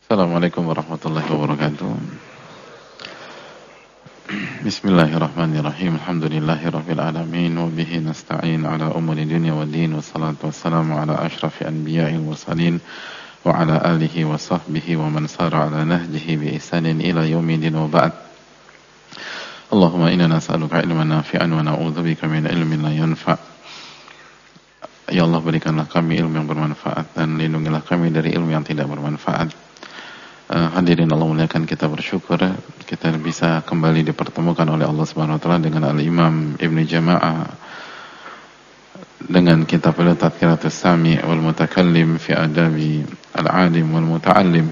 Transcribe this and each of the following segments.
Assalamualaikum warahmatullahi wabarakatuh. Bismillahirrahmanirrahim. Alhamdulillahirabbil alamin wa bihi nasta'in ala umuri dunya waddin wassalatu wassalamu ala asyrafil anbiya'il mursalin wa ala alihi wa sahbihi wa man sara ala nahjihi bi ihsanin ila yaumiddin wa ba'd. Allahumma inna nas'aluka ilman nafi'an wa na'udzubika min ilmin la yanfa'. Ya Allah, berikanlah kami ilmu yang bermanfaat dan lindungilah kami dari ilmu yang tidak bermanfaat. Hadirin Allah muliakan, kita bersyukur kita bisa kembali dipertemukan oleh Allah Subhanahu wa taala dengan Al-Imam Ibnu Jama'ah dengan kitab Tadhkiratus Sami' wal Mutakallim fi Adabi Al-Alim wal Muta'allim.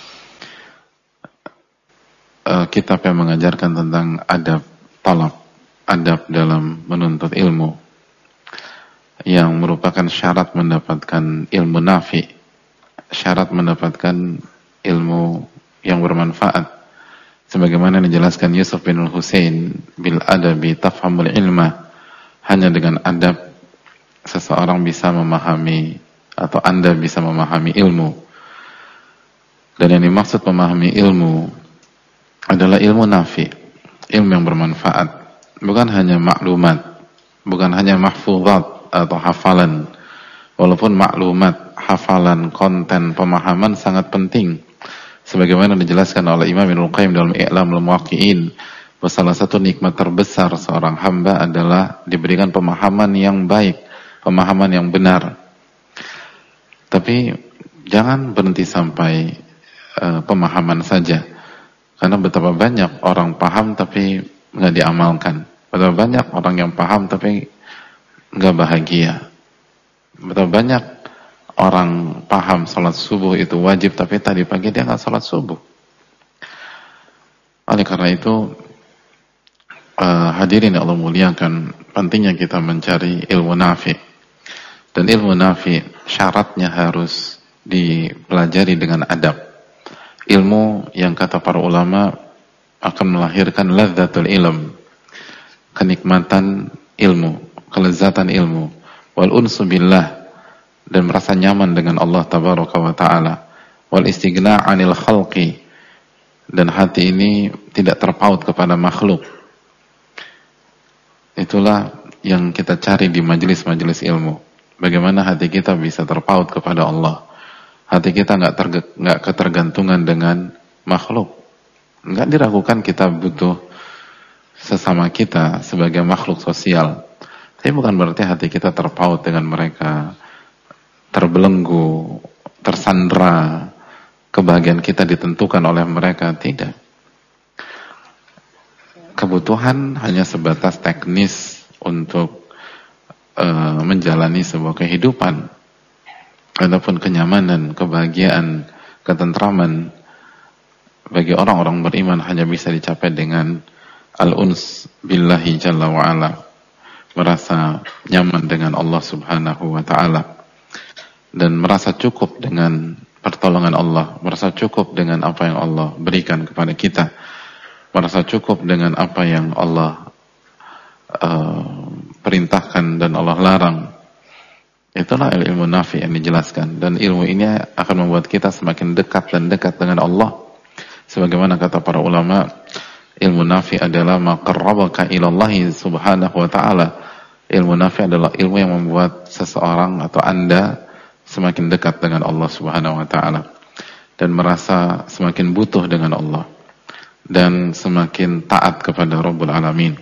Kitab yang mengajarkan tentang adab talab, adab dalam menuntut ilmu, yang merupakan syarat mendapatkan ilmu nafi, syarat mendapatkan ilmu yang bermanfaat, sebagaimana dijelaskan Yusuf bin Husain, bil adabi tafhamul ilma, hanya dengan adab seseorang bisa memahami atau Anda bisa memahami ilmu. Dan yang dimaksud memahami ilmu adalah ilmu nafi, ilmu yang bermanfaat, bukan hanya maklumat, bukan hanya mahfuzat atau hafalan. Walaupun maklumat, hafalan, konten, pemahaman sangat penting, sebagaimana dijelaskan oleh Imam Ibnu Qayyim dalam I'lamul Muwaqqi'in, bahwa salah satu nikmat terbesar seorang hamba adalah diberikan pemahaman yang baik, pemahaman yang benar. Tapi jangan berhenti sampai pemahaman saja, karena betapa banyak orang paham tapi nggak diamalkan, betapa banyak orang yang paham tapi nggak bahagia, betapa banyak orang paham salat subuh itu wajib, tapi tadi pagi dia nggak salat subuh. Oleh karena itu, hadirin yang Allah muliakan, pentingnya kita mencari ilmu nafi. Dan ilmu nafi syaratnya harus dipelajari dengan adab. Ilmu yang kata para ulama akan melahirkan ladzatul ilm, kenikmatan ilmu, kelezatan ilmu, wal unsu billah, dan merasa nyaman dengan Allah tabaraka wa ta'ala, wal istighna 'anil khalqi, dan hati ini tidak terpaut kepada makhluk. Itulah yang kita cari di majelis-majelis ilmu. Bagaimana hati kita bisa terpaut kepada Allah, hati kita nggak ketergantungan dengan makhluk. Nggak diragukan kita butuh sesama kita sebagai makhluk sosial, tapi bukan berarti hati kita terpaut dengan mereka, terbelenggu, tersandra, kebahagiaan kita ditentukan oleh mereka. Tidak. Kebutuhan hanya sebatas teknis untuk menjalani sebuah kehidupan. Adapun kenyamanan, kebahagiaan, ketentraman bagi orang-orang beriman hanya bisa dicapai dengan al-uns billahi jalla wa'ala, merasa nyaman dengan Allah subhanahu wa ta'ala, dan merasa cukup dengan pertolongan Allah, merasa cukup dengan apa yang Allah berikan kepada kita, merasa cukup dengan apa yang Allah perintahkan dan Allah larang. Itulah ilmu nafi yang dijelaskan, dan ilmu ini akan membuat kita semakin dekat dan dekat dengan Allah. Sebagaimana kata para ulama, ilmu nafi adalah ma qarrabaka ilallahi subhanahu wa ta'ala. Ilmu nafi adalah ilmu yang membuat seseorang atau Anda semakin dekat dengan Allah subhanahu wa ta'ala, dan merasa semakin butuh dengan Allah, dan semakin taat kepada Rabbul Alamin.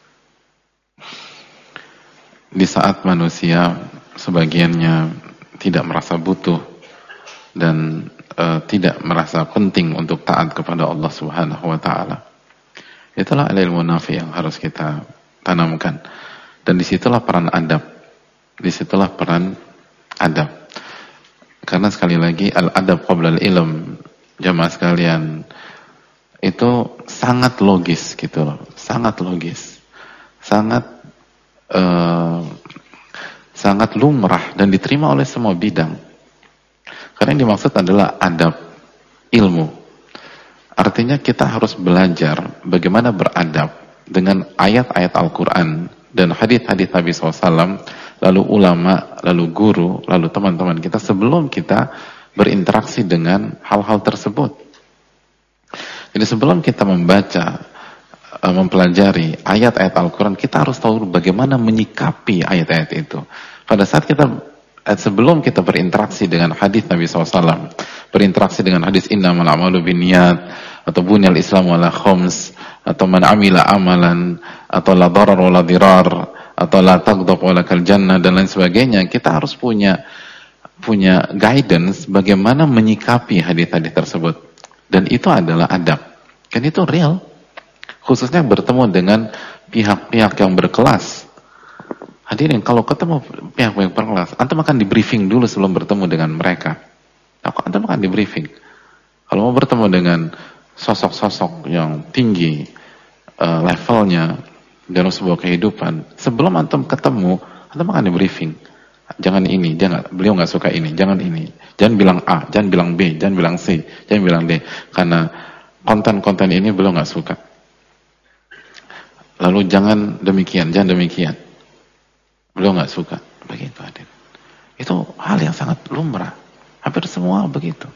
Di saat manusia sebagiannya tidak merasa butuh dan tidak merasa penting untuk taat kepada Allah subhanahu wa ta'ala, itulah ilmu nafi yang harus kita tanamkan. Dan disitulah peran adab, disitulah peran adab. Karena sekali lagi, al-adab qabla al-ilm, jamaah sekalian, itu sangat logis gitu loh, sangat logis, sangat lumrah dan diterima oleh semua bidang. Karena yang dimaksud adalah adab ilmu. Artinya kita harus belajar bagaimana beradab dengan ayat-ayat Al-Quran dan hadits-hadits Nabi SAW, lalu ulama, lalu guru, lalu teman-teman kita, sebelum kita berinteraksi dengan hal-hal tersebut. Jadi sebelum kita membaca, mempelajari ayat-ayat Al-Quran, kita harus tahu bagaimana menyikapi ayat-ayat itu. Pada saat sebelum kita berinteraksi dengan hadis Nabi SAW, berinteraksi dengan hadis innamal a'malu binniyat, atau bunyal islamu ala khams, atau man amila amalan, atau la darar wa la dirar, atau la taghdab wa lakal jannah, dan lain sebagainya, kita harus punya guidance bagaimana menyikapi hadis-hadis tersebut. Dan itu adalah adab. Kan itu real. Khususnya bertemu dengan pihak-pihak yang berkelas. Hadirin, kalau ketemu pihak-pihak berkelas, antum akan di briefing dulu sebelum bertemu dengan mereka. Antum akan di briefing. Kalau mau bertemu dengan sosok-sosok yang tinggi levelnya dalam sebuah kehidupan, sebelum antum ketemu, antum akan di briefing. Jangan ini, beliau nggak suka ini, jangan ini, jangan bilang A, jangan bilang B, jangan bilang C, jangan bilang D, karena konten-konten ini beliau nggak suka. Lalu jangan demikian, beliau nggak suka. Begitu, hadir. Itu hal yang sangat lumrah. Hampir semua begitu.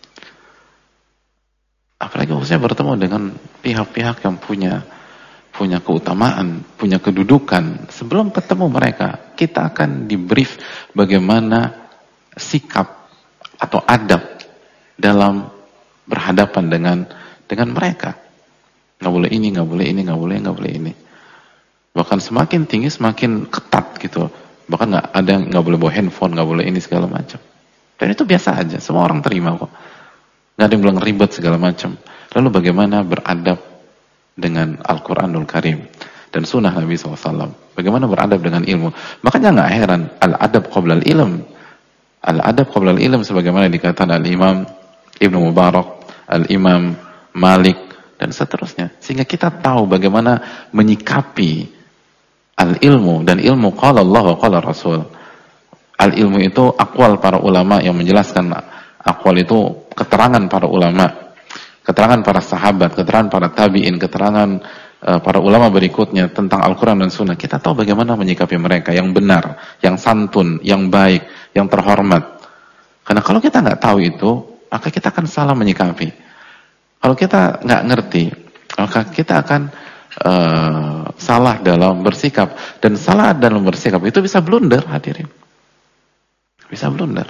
Apalagi khususnya bertemu dengan pihak-pihak yang punya keutamaan, punya kedudukan. Sebelum ketemu mereka, kita akan di-brief bagaimana sikap atau adab dalam berhadapan dengan mereka. Nggak boleh ini, nggak boleh ini, nggak boleh ini. Bahkan semakin tinggi semakin ketat gitu. Bahkan nggak boleh bawa handphone, nggak boleh ini segala macam. Dan itu biasa aja, semua orang terima kok. Nggak ada yang bilang ribet segala macam. Lalu bagaimana beradab dengan Al-Quranul Karim dan sunnah Nabi SAW. Bagaimana beradab dengan ilmu. Makanya nggak heran, al-adab qabla al-ilm. Al-adab qabla al-ilm sebagaimana dikatakan al-Imam Ibnu Mubarak, al-Imam Malik, dan seterusnya. Sehingga kita tahu bagaimana menyikapi al-ilmu, dan ilmu qala Allah wa qala Rasul. Al-ilmu itu aqwal para ulama yang menjelaskan. Aqwal itu keterangan para ulama, keterangan para sahabat, keterangan para tabi'in, keterangan para ulama berikutnya tentang Al-Quran dan Sunnah. Kita tahu bagaimana menyikapi mereka yang benar, yang santun, yang baik, yang terhormat. Karena kalau kita nggak tahu itu, maka kita akan salah menyikapi. Kalau kita nggak ngerti, maka kita akan salah dalam bersikap. Dan salah dalam bersikap itu bisa blunder, hadirin. Bisa blunder.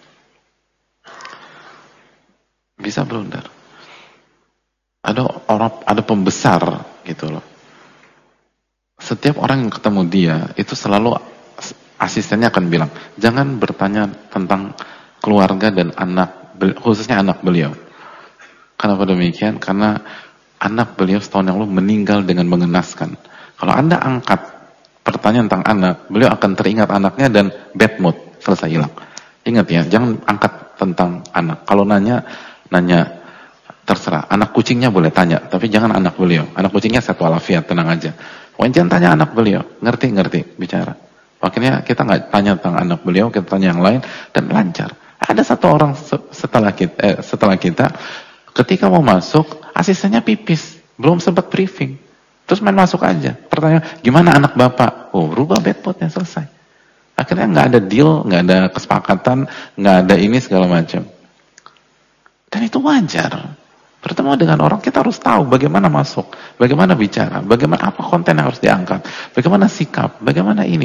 Bisa blunder. Ada pembesar gitu loh. Setiap orang yang ketemu dia itu selalu asistennya akan bilang, jangan bertanya tentang keluarga dan anak, khususnya anak beliau. Kenapa demikian? Karena anak beliau setahun yang lalu meninggal dengan mengenaskan. Kalau Anda angkat pertanyaan tentang anak, beliau akan teringat anaknya dan bad mood, selesai hilang. Ingat ya, jangan angkat tentang anak. Kalau nanya terserah. Anak kucingnya boleh tanya, tapi jangan anak beliau. Anak kucingnya sehat walafiat, tenang aja. Pokoknya jangan tanya anak beliau. Ngerti bicara. Makanya kita nggak tanya tentang anak beliau, kita tanya yang lain dan lancar. Ada satu orang setelah kita ketika mau masuk, asistennya pipis, belum sempat briefing. Terus main masuk aja. Pertanyaan, gimana anak bapak? Oh, rubah bedpotnya, selesai. Akhirnya nggak ada deal, nggak ada kesepakatan, nggak ada ini segala macam. Dan itu wajar. Bertemu dengan orang, kita harus tahu bagaimana masuk, bagaimana bicara, bagaimana apa konten yang harus diangkat, bagaimana sikap, bagaimana ini.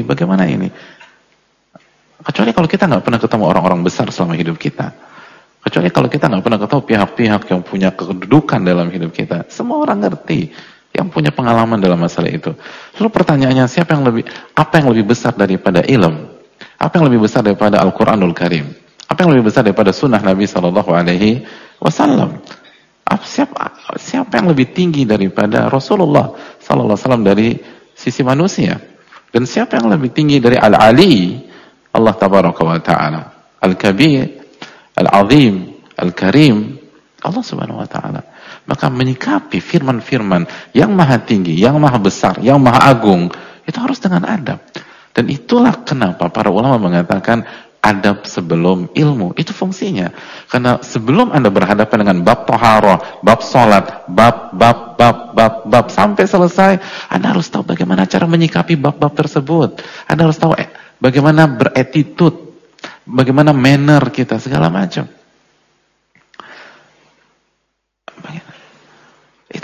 Kecuali kalau kita nggak pernah ketemu orang-orang besar selama hidup kita. Kecuali kalau kita nggak pernah ketemu pihak-pihak yang punya kedudukan dalam hidup kita. Semua orang ngerti, yang punya pengalaman dalam masalah itu. Lalu pertanyaannya, apa yang lebih besar daripada ilmu? Apa yang lebih besar daripada Al-Quranul Karim? Apa yang lebih besar daripada sunnah Nabi SAW? Siapa yang lebih tinggi daripada Rasulullah SAW dari sisi manusia? Dan siapa yang lebih tinggi dari Al-Ali, Allah Tabaraka wa Ta'ala, Al-Kabir, Al-Azim, Al-Karim, Allah Subhanahu wa Ta'ala. Maka menyikapi firman-firman yang maha tinggi, yang maha besar, yang maha agung, itu harus dengan adab. Dan itulah kenapa para ulama mengatakan adab sebelum ilmu. Itu fungsinya. Karena sebelum Anda berhadapan dengan bab taharah, bab salat, bab sampai selesai, Anda harus tahu bagaimana cara menyikapi bab-bab tersebut. Anda harus tahu bagaimana beretitude, bagaimana manner kita, segala macam.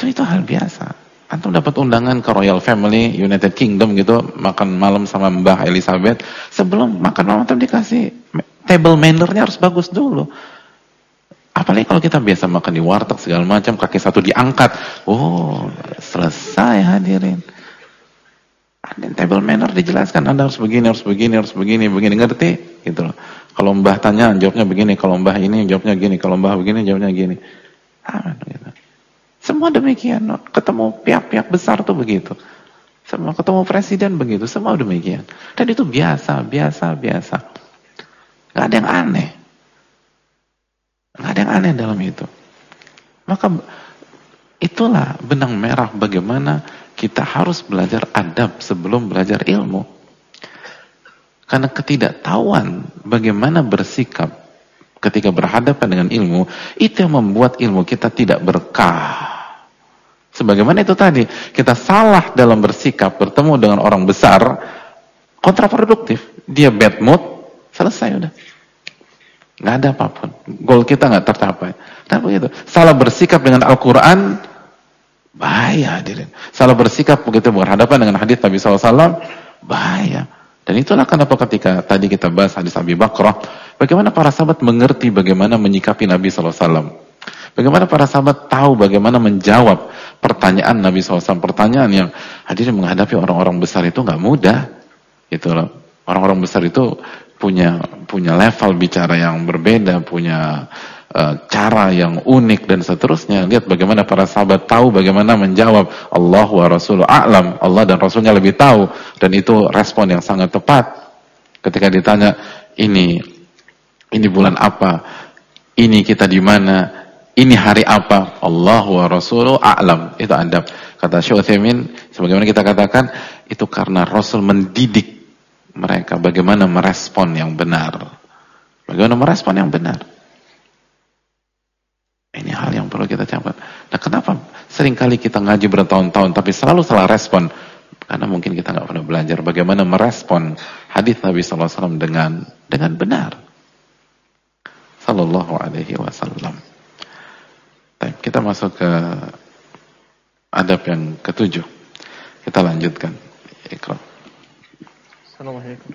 itu hal biasa. Antum dapat undangan ke Royal Family United Kingdom gitu, makan malam sama Mbah Elizabeth, sebelum makan malam antum dikasih table manner-nya harus bagus dulu. Apalagi kalau kita biasa makan di warteg segala macam, kaki satu diangkat, oh selesai hadirin. Ada table manner dijelaskan, Anda harus begini, harus begini, harus begini, begini, ngerti? Gitu loh. Kalau Mbah tanya, jawabnya begini. Kalau Mbah ini, jawabnya gini. Kalau Mbah begini, jawabnya gini. Gitu. Semua demikian. Ketemu pihak-pihak besar tuh begitu. Semua ketemu presiden begitu. Semua demikian. Dan itu biasa. Gak ada yang aneh. Gak ada yang aneh dalam itu. Maka itulah benang merah bagaimana kita harus belajar adab sebelum belajar ilmu. Karena ketidaktahuan bagaimana bersikap ketika berhadapan dengan ilmu, itu yang membuat ilmu kita tidak berkah. Sebagaimana itu tadi, kita salah dalam bersikap, bertemu dengan orang besar, kontraproduktif. Dia bad mood, selesai udah. Nggak ada apapun. Goal kita nggak tercapai. Nah begitu. Salah bersikap dengan Al-Quran, bahaya hadirin. Salah bersikap begitu berhadapan dengan hadis Nabi SAW, bahaya. Dan itulah kenapa ketika tadi kita bahas hadis Abi Bakrah, bagaimana para sahabat mengerti bagaimana menyikapi Nabi SAW. Bagaimana para sahabat tahu bagaimana menjawab pertanyaan Nabi SAW. Pertanyaan yang hadirin menghadapi orang-orang besar itu nggak mudah. Gitu loh. Orang-orang besar itu punya level bicara yang berbeda, punya cara yang unik dan seterusnya. Lihat bagaimana para sahabat tahu bagaimana menjawab. Allah wa Rasuluh a'lam. Allah dan Rasulnya lebih tahu. Dan itu respon yang sangat tepat. Ketika ditanya, ini bulan apa? Ini kita di mana? Ini hari apa? Allah wa Rasuluh a'lam. Itu adab. Kata Syekh Utsaimin, sebagaimana kita katakan, itu karena Rasul mendidik mereka bagaimana merespon yang benar. Bagaimana merespon yang benar. Ini hal yang perlu kita catat. Nah kenapa seringkali kita ngaji bertahun-tahun tapi selalu salah respon? Karena mungkin kita nggak pernah belajar bagaimana merespon hadis Nabi SAW dengan benar. Sallallahu alaihi wasallam. Kita masuk ke adab yang ketujuh. Kita lanjutkan. Iqra. Assalamualaikum.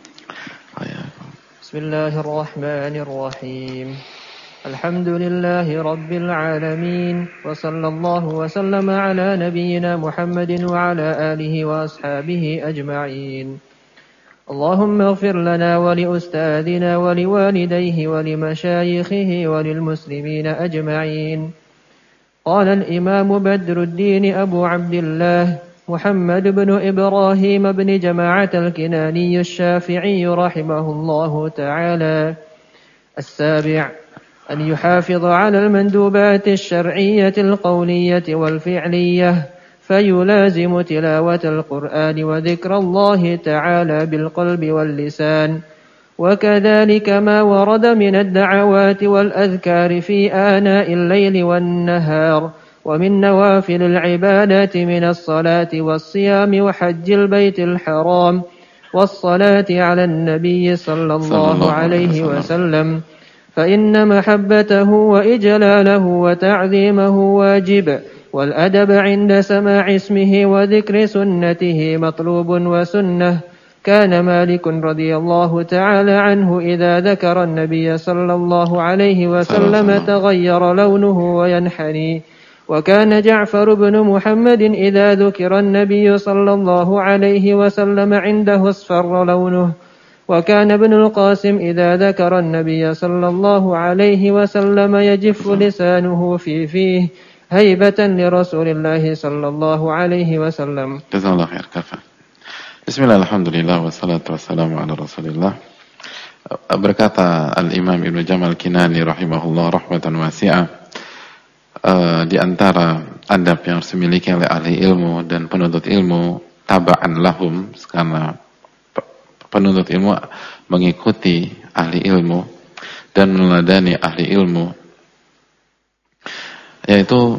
Bismillahirrahmanirrahim. Alhamdulillahi Rabbil Alamin. Wa sallallahu wa sallama ala nabiyyina Muhammadin wa ala alihi wa ashabihi ajma'in. Allahumma ighfir lana wa li ustadina wa li walidayhi wa li masyayikhihi wa lil muslimina ajma'in. Qala al-imam Badruddin Abu Abdullah محمد بن إبراهيم بن جماعة الكناني الشافعي رحمه الله تعالى. السابع أن يحافظ على المندوبات الشرعية القولية والفعلية فيلازم تلاوة القرآن وذكر الله تعالى بالقلب واللسان، وكذلك ما ورد من الدعوات والأذكار في آناء الليل والنهار ومن نوافل العبادات من الصلاة والصيام وحج البيت الحرام والصلاة على النبي صلى الله عليه وسلم، فإن محبته وإجلاله وتعظيمه واجب، والأدب عند سماع اسمه وذكر سنته مطلوب وسنة. كان مالك رضي الله تعالى عنه إذا ذكر النبي صلى الله عليه وسلم تغير لونه وينحني، وكان جعفر بن محمد إذا ذكر النبي صلى الله عليه وسلم عنده اصفر لونه، وكان ابن القاسم إذا ذكر النبي صلى الله عليه وسلم يجف لسانه في فيه هيبة لرسول الله صلى الله عليه وسلم. جزاه الله خير. كفى. بسم الله الحمد لله والصلاة والسلام على رسول الله. Berkata Al-Imam Ibnu Jamal Kinani rahimahullah rahmatan wasi'ah, di antara adab yang harus dimiliki oleh ahli ilmu dan penuntut ilmu, taba'an lahum, karena penuntut ilmu mengikuti ahli ilmu dan meneladani ahli ilmu, yaitu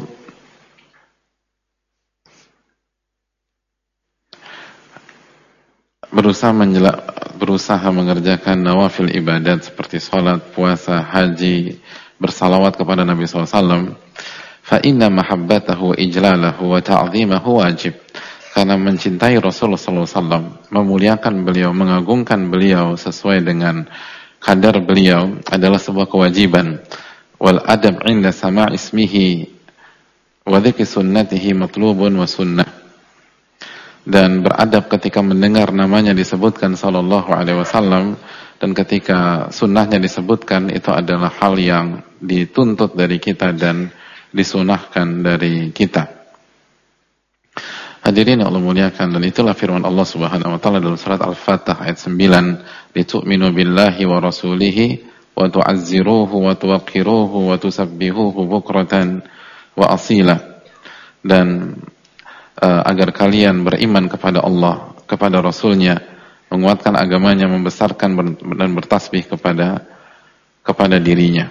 berusaha mengerjakan nawafil ibadat seperti sholat, puasa, haji, bersalawat kepada Nabi SAW. fa inna mahabbatahu wa ijlalahu wa ta'zimahu wajib. Karena mencintai Rasulullah SAW, memuliakan beliau, mengagungkan beliau sesuai dengan kadar beliau adalah sebuah kewajiban. Wal adab 'inda sama' ismihi wa dzikri sunnatihi matlubun wa sunnah. Dan beradab ketika mendengar namanya disebutkan sallallahu alaihi wasallam dan ketika sunnahnya disebutkan, itu adalah hal yang dituntut dari kita dan disunahkan dari kita. Hadirin yang Allah muliakan, dan itulah firman Allah Subhanahu wa taala dalam surat Al-Fatih ayat 9, "Litu'minu billahi wa rasulihi wa tu'azziruhu wa tuwaqqiruhu wa tusabbihuhu bukratan wa asila." Dan agar kalian beriman kepada Allah, kepada Rasulnya, menguatkan agamanya, membesarkan dan bertasbih kepada dirinya.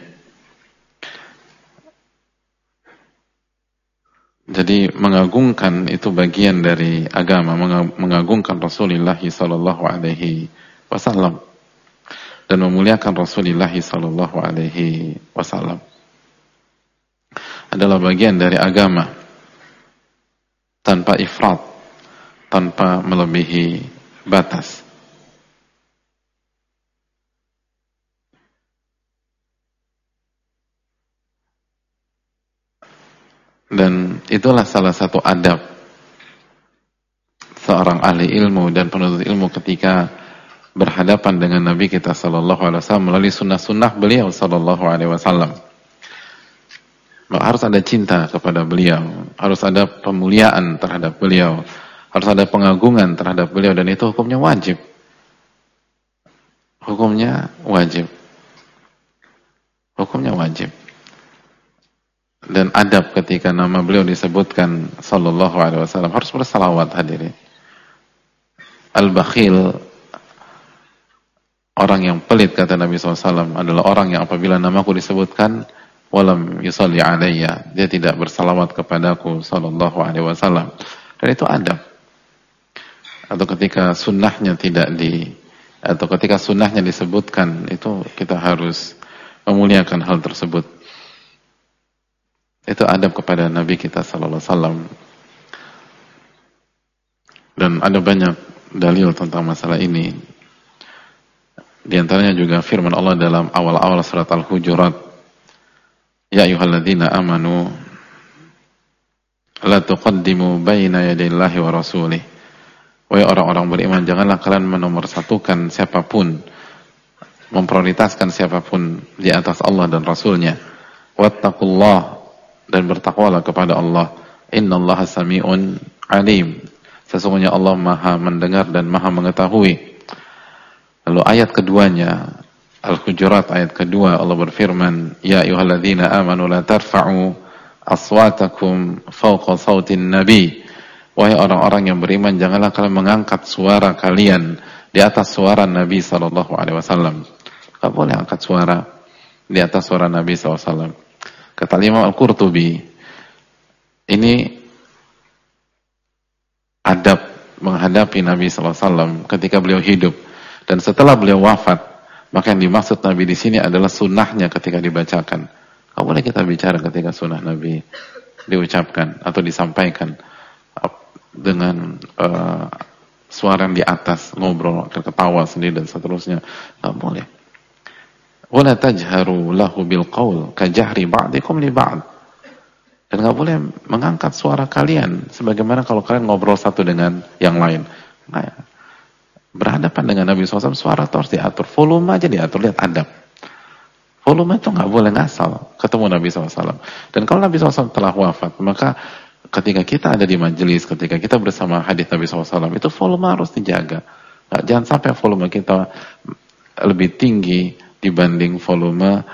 Jadi mengagungkan itu bagian dari agama, mengagungkan Rasulullah sallallahu alaihi wasallam dan memuliakan Rasulullah sallallahu alaihi wasallam adalah bagian dari agama, tanpa ifrat, tanpa melebihi batas. Dan itulah salah satu adab seorang ahli ilmu dan penuntut ilmu ketika berhadapan dengan Nabi kita sallallahu alaihi wasallam melalui sunnah-sunnah beliau sallallahu alaihi wasallam. Harus ada cinta kepada beliau, harus ada pemuliaan terhadap beliau, harus ada pengagungan terhadap beliau, dan itu hukumnya wajib. Hukumnya wajib. Hukumnya wajib. Dan adab ketika nama beliau disebutkan sallallahu alaihi wasallam, harus bersalawat, hadirin. Al-bakhil, orang yang pelit, kata Nabi SAW, adalah orang yang apabila namaku disebutkan walam yusalli alayya, dia tidak bersalawat kepadaku sallallahu alaihi wasallam. Dan itu adab. Atau ketika sunnahnya atau ketika sunnahnya disebutkan, itu kita harus memuliakan hal tersebut. Itu adab kepada Nabi kita sallallahu alaihi wasallam. Dan ada banyak dalil tentang masalah ini. Di antaranya juga firman Allah dalam awal-awal surat Al-Hujurat, "Ya ayyuhalladzina amanu la tuqaddimu baina yadayillahi wa rasulih." Wahai orang-orang beriman, janganlah kalian menomorsatukan siapapun, memprioritaskan siapapun di atas Allah dan Rasulnya. Wattaqullah, dan bertakwalah kepada Allah. Innallaha sami'un alim. Sesungguhnya Allah Maha mendengar dan Maha mengetahui. Lalu ayat keduanya, Al-Hujurat ayat kedua, Allah berfirman, "Ya ayyuhalladzina amanu la tarfa'u aswatakum fawqa sautin nabi." Wahai orang-orang yang beriman, janganlah kalian mengangkat suara kalian di atas suara Nabi sallallahu alaihi wasallam. Enggak boleh angkat suara di atas suara Nabi sallallahu alaihi wasallam. Kata Imam Al-Qurtubi, ini adab menghadapi Nabi SAW ketika beliau hidup, dan setelah beliau wafat, maka yang dimaksud Nabi di sini adalah sunnahnya ketika dibacakan. Tidak boleh kita bicara ketika sunnah Nabi diucapkan atau disampaikan dengan suara yang di atas, ngobrol, ketawa sendiri dan seterusnya. Tidak boleh. Wala tajharu lahu bil qaul kajahri ba'dikum li ba'd. Dan enggak boleh mengangkat suara kalian sebagaimana kalau kalian ngobrol satu dengan yang lain. Nah, berhadapan dengan Nabi SAW, suara itu harus diatur, volume aja diatur. Lihat adab. Volume itu enggak boleh ngasal ketemu Nabi SAW. Dan kalau Nabi SAW telah wafat, maka ketika kita ada di majelis, ketika kita bersama hadis Nabi SAW, itu volume harus dijaga. Nah, jangan sampai volume kita lebih tinggi dibanding volume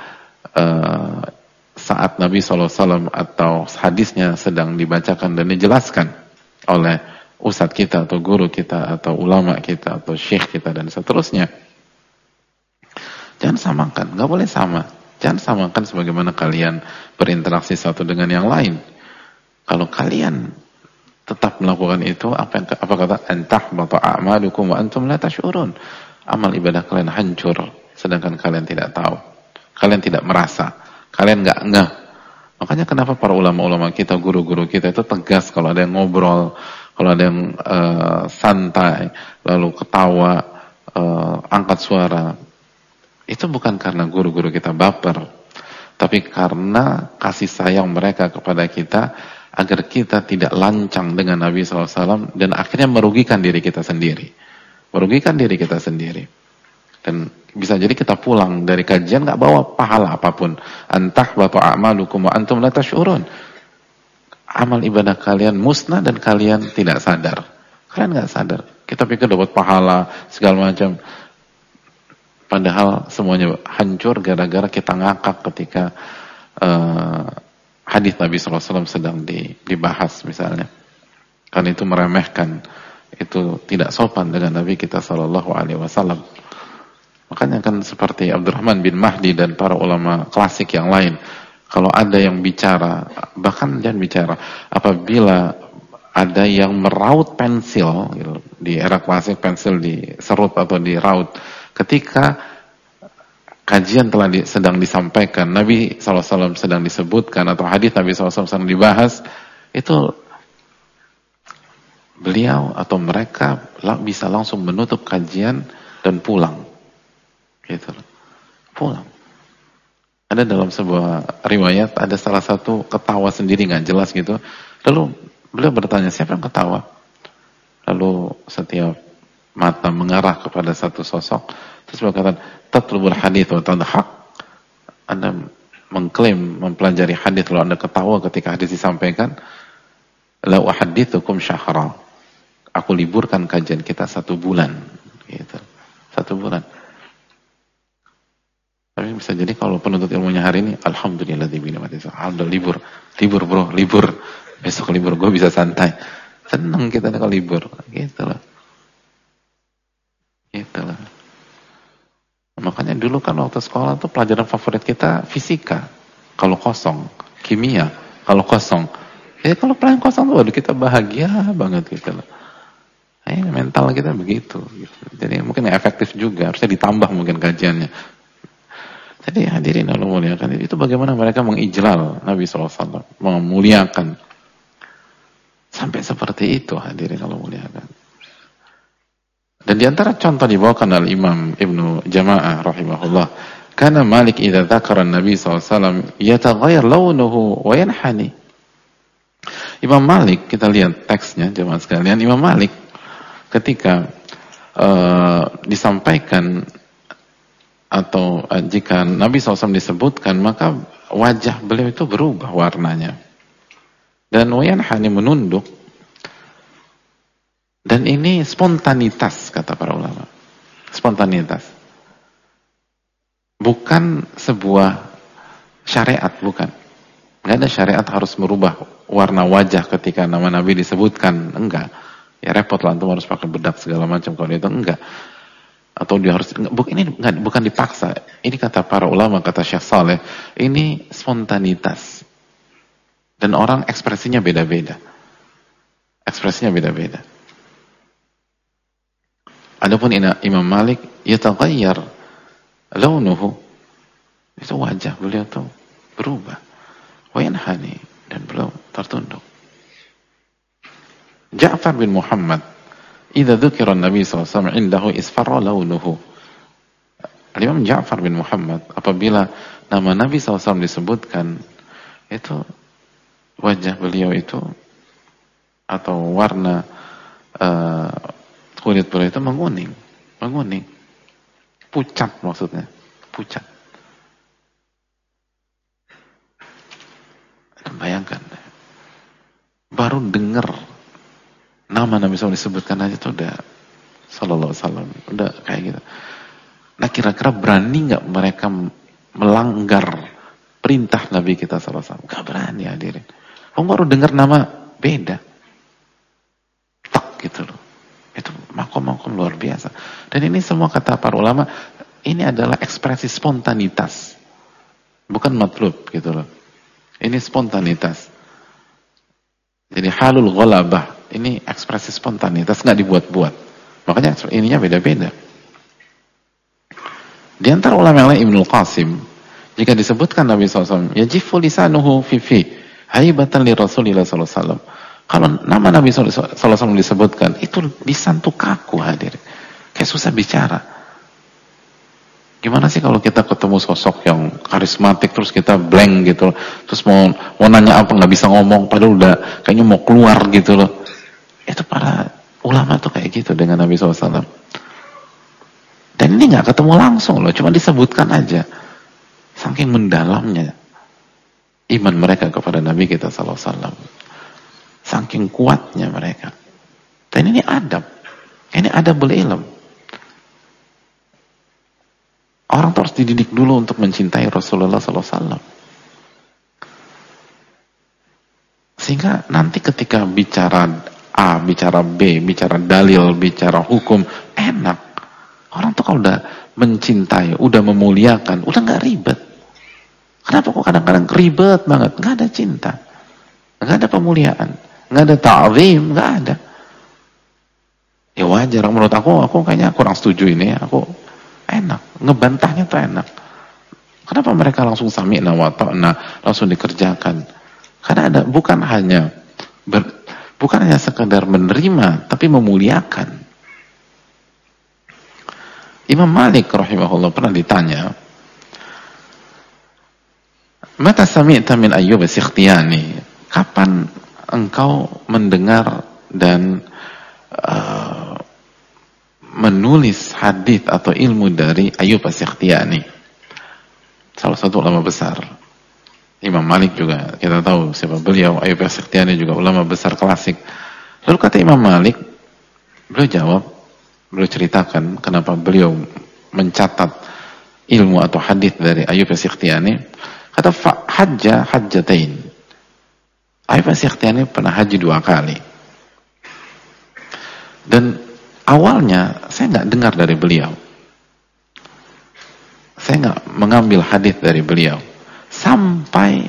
saat Nabi SAW atau hadisnya sedang dibacakan dan dijelaskan oleh ustadz kita atau guru kita atau ulama kita atau syekh kita dan seterusnya. Jangan samakan, nggak boleh sama. Jangan samakan sebagaimana kalian berinteraksi satu dengan yang lain. Kalau kalian tetap melakukan itu, apa kata antahbata a'malukum wa antum la tash'urun. Amal ibadah kalian hancur sedangkan kalian tidak tahu, kalian tidak merasa, kalian nggak ngeh. Maka Makanya kenapa para ulama-ulama kita, guru-guru kita itu tegas kalau ada yang ngobrol, kalau ada yang santai, lalu ketawa, angkat suara. Itu bukan karena guru-guru kita baper, tapi karena kasih sayang mereka kepada kita, agar kita tidak lancang dengan Nabi SAW, dan akhirnya merugikan diri kita sendiri. Merugikan diri kita sendiri. Dan bisa jadi kita pulang dari kajian gak bawa pahala apapun. Antah batu a'malukum wa antum la tash'urun. Amal ibadah kalian musnah dan kalian tidak sadar. Kalian gak sadar. Kita pikir dapat pahala segala macam. Padahal semuanya hancur gara-gara kita ngakak ketika hadis Nabi SAW sedang dibahas misalnya. Kan itu meremehkan, itu tidak sopan dengan Nabi kita SAW. Makanya kan seperti Abdurrahman bin Mahdi dan para ulama klasik yang lain, kalau ada yang bicara, bahkan jangan bicara, apabila ada yang meraut pensil, gitu, di era klasik pensil diserut atau diraut, ketika kajian sedang disampaikan, Nabi SAW sedang disebutkan, atau hadis Nabi SAW sedang dibahas, itu beliau atau mereka bisa langsung menutup kajian dan pulang. Gitu. Pulang. Ada dalam sebuah riwayat, ada salah satu ketawa sendiri nggak jelas gitu. Lalu beliau bertanya, siapa yang ketawa? Lalu setiap mata mengarah kepada satu sosok, terus berkata, tatlubul hadits wa tadhak. Anda mengklaim mempelajari hadis lalu Anda ketawa ketika hadis disampaikan. La uhaddithukum syahra. Aku liburkan kajian kita 1 bulan. Gitu. 1 bulan. Tapi bisa jadi kalau penuntut ilmunya hari ini, alhamdulillah libur bro, libur. Besok libur, gue bisa santai. Senang kita kalau libur. Gitu loh. Makanya dulu kan waktu sekolah tuh pelajaran favorit kita fisika kalau kosong, kimia kalau kosong. Kalau pelajaran kosong tuh waduh kita bahagia banget gitu loh. Mental kita begitu gitu. Jadi mungkin efektif juga, harusnya ditambah mungkin kajiannya. Jadi hadirin Allah muliakan, itu bagaimana mereka mengijlal Nabi SAW, memuliakan. Sampai seperti itu hadirin Allah muliakan. Dan di antara contoh dibawakan oleh Imam Ibnu Jama'ah rahimahullah, karena Malik idza dzakara Nabi SAW yataghayyar launuhu wa yanhani. Imam Malik, kita lihat teksnya jemaah sekalian, Imam Malik ketika disampaikan atau jika Nabi SAW disebutkan, maka wajah beliau itu berubah warnanya. Dan wa yanhani, menunduk. Dan ini spontanitas, kata para ulama. Spontanitas. Bukan sebuah syariat, bukan. Nggak ada syariat harus merubah warna wajah ketika nama Nabi disebutkan. Enggak. Ya repot lah, antum harus pakai bedak segala macam kalau itu enggak. Atau dia harus, ini bukan dipaksa. Ini kata para ulama, kata Syekh Saleh, ini spontanitas. Dan orang ekspresinya beda-beda. Ekspresinya beda-beda. Adapun Imam Malik, yataghayyar launuhu, itu wajah beliau tuh berubah. Wa yanhani, dan beliau tertunduk. Ja'far bin Muhammad, idza dzukira Nabi SAW indahu isfarra launuhu. Imam Ja'far bin Muhammad, apabila nama Nabi SAW disebutkan, itu wajah beliau itu atau warna kulit beliau itu menguning, pucat maksudnya, pucat. Bayangkan, baru dengar nama Nabi SAW disebutkan aja tuh udah sallallahu alaihi wasallam, udah kayak gitu. Nah kira-kira berani nggak mereka melanggar perintah Nabi kita sallallahu alaihi wasallam? Nggak berani hadirin. Baru dengar nama beda, tak gitu loh. Itu makom-makom luar biasa. Dan ini semua kata para ulama, ini adalah ekspresi spontanitas, bukan matlub gitu loh. Ini spontanitas. Jadi halul ghalabah, ini ekspresi spontanitas, nggak dibuat-buat. Makanya ininya beda-beda. Di antara ulama yang lain Ibnul Qasim, Jika disebutkan Nabi SAW, yajifu lisanuhu fi haibatan li Rasulillah SAW. Kalau nama Nabi SAW disebutkan, itu lisan tuh kaku hadir. Kayak susah bicara. Gimana sih kalau kita ketemu sosok yang karismatik, terus kita blank gitu loh. Terus mau nanya apa, nggak bisa ngomong, padahal udah kayaknya mau keluar gitu loh. Itu para ulama tuh kayak gitu dengan Nabi SAW. Dan ini nggak ketemu langsung loh, cuma disebutkan aja. Saking mendalamnya iman mereka kepada Nabi kita SAW. Saking kuatnya mereka. Dan ini adab. Ini adabul ilm. Orang tuh harus dididik dulu untuk mencintai Rasulullah SAW. Sehingga nanti ketika bicara A, bicara B, bicara dalil, bicara hukum, enak. Orang tuh kalau udah mencintai, udah memuliakan, udah gak ribet. Kenapa kok kadang-kadang ribet banget? Gak ada cinta. Gak ada pemuliaan. Gak ada ta'zim, gak ada. Ya wajar, menurut aku kayaknya kurang setuju ini. Aku enak. Ngebantahnya tuh enak. Kenapa mereka langsung sami'na wa ta'na, langsung dikerjakan? Karena ada, bukan hanya sekedar menerima, tapi memuliakan. Imam Malik rahimahullah pernah ditanya, mata sami'ta min Ayyub as-Sikhtiyani, kapan engkau mendengar dan menulis hadis atau ilmu dari Ayyub as-Sikhtiyani, salah satu ulama besar. Imam Malik juga kita tahu siapa beliau. Ayyub as-Sikhtiyani juga ulama besar klasik. Lalu kata Imam Malik, beliau jawab, beliau ceritakan kenapa beliau mencatat ilmu atau hadis dari Ayyub as-Sikhtiyani. Kata hajjatain. Ayyub as-Sikhtiyani pernah haji 2 kali. Dan awalnya saya nggak dengar dari beliau. Saya nggak mengambil hadis dari beliau. Sampai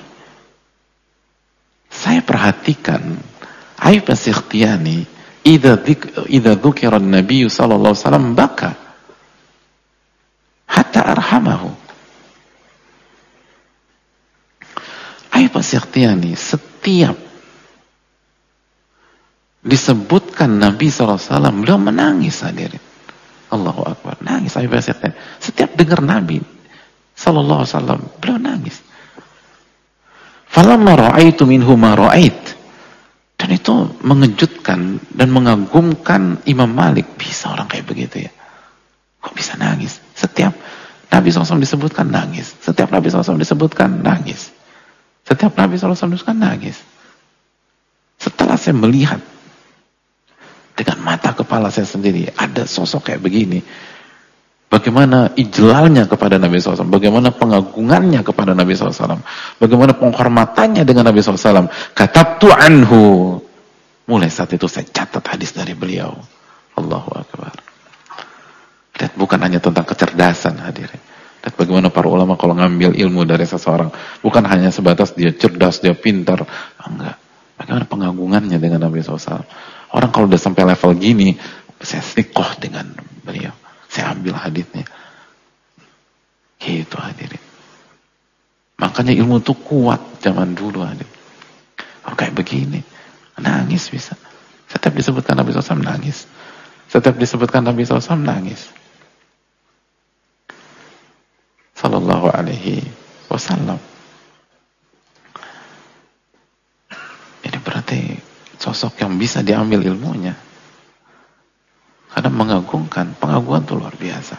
saya perhatikan Ayyub as-Sikhtiyani idza dzukira an-nabiy sallallahu alaihi wasallam baka hatta arhamahu. Ayyub as-Sikhtiyani setiap disebutkan Nabi SAW, beliau menangis hadirin. Allahu Akbar, nangis Ayyub as-Sikhtiyani. Setiap dengar Nabi SAW, beliau nangis. Falamma ra'aitu minhu ma ra'ait. Dan itu mengejutkan dan mengagumkan Imam Malik. Bisa orang kayak begitu ya? Kok bisa nangis? Setiap Nabi SAW disebutkan nangis. Setiap Nabi SAW disebutkan nangis. Setiap Nabi SAW disebutkan nangis. Setelah saya melihat dengan mata kepala saya sendiri, ada sosok kayak begini. Bagaimana ijlalnya kepada Nabi SAW, bagaimana pengagungannya kepada Nabi SAW, bagaimana penghormatannya dengan Nabi SAW. Katabtu anhu. Mulai saat itu saya catat hadis dari beliau. Allahu Akbar. Lihat, bukan hanya tentang kecerdasan hadirin. Lihat bagaimana para ulama kalau ngambil ilmu dari seseorang, bukan hanya sebatas dia cerdas, dia pintar. Enggak. Bagaimana pengagungannya dengan Nabi SAW. Orang kalau udah sampai level gini, saya istiqoh dengan beliau. Saya ambil hadisnya. Gitu hadirin. Makanya ilmu itu kuat zaman dulu hadirin. Kalau kayak begini, nangis bisa. Setiap disebutkan Nabi SAW nangis. Setiap disebutkan Nabi SAW nangis. Sallallahu alaihi wasallam. Ini berarti sosok yang bisa diambil ilmunya. Karena mengagungkan, pengagungan itu luar biasa.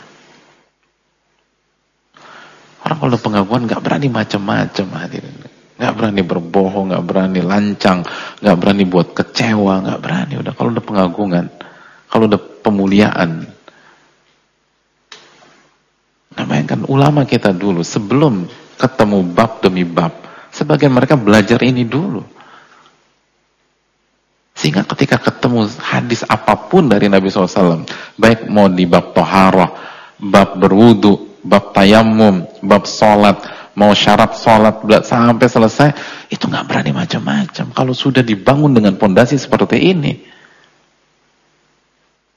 Orang kalau pengagungan gak berani macam-macam hadirin. Gak berani berbohong, gak berani lancang, gak berani buat kecewa, gak berani. Udah kalau udah pengagungan, kalau udah pemuliaan. Nah, bayangkan ulama kita dulu sebelum ketemu bab demi bab, sebagian mereka belajar ini dulu. Sehingga ketika ketemu hadis apapun dari Nabi SAW, baik mau di bab toharah, bab berwudu, bab tayammum, bab sholat, mau syarat sholat, sampai selesai, itu nggak berani macam-macam. Kalau sudah dibangun dengan pondasi seperti ini,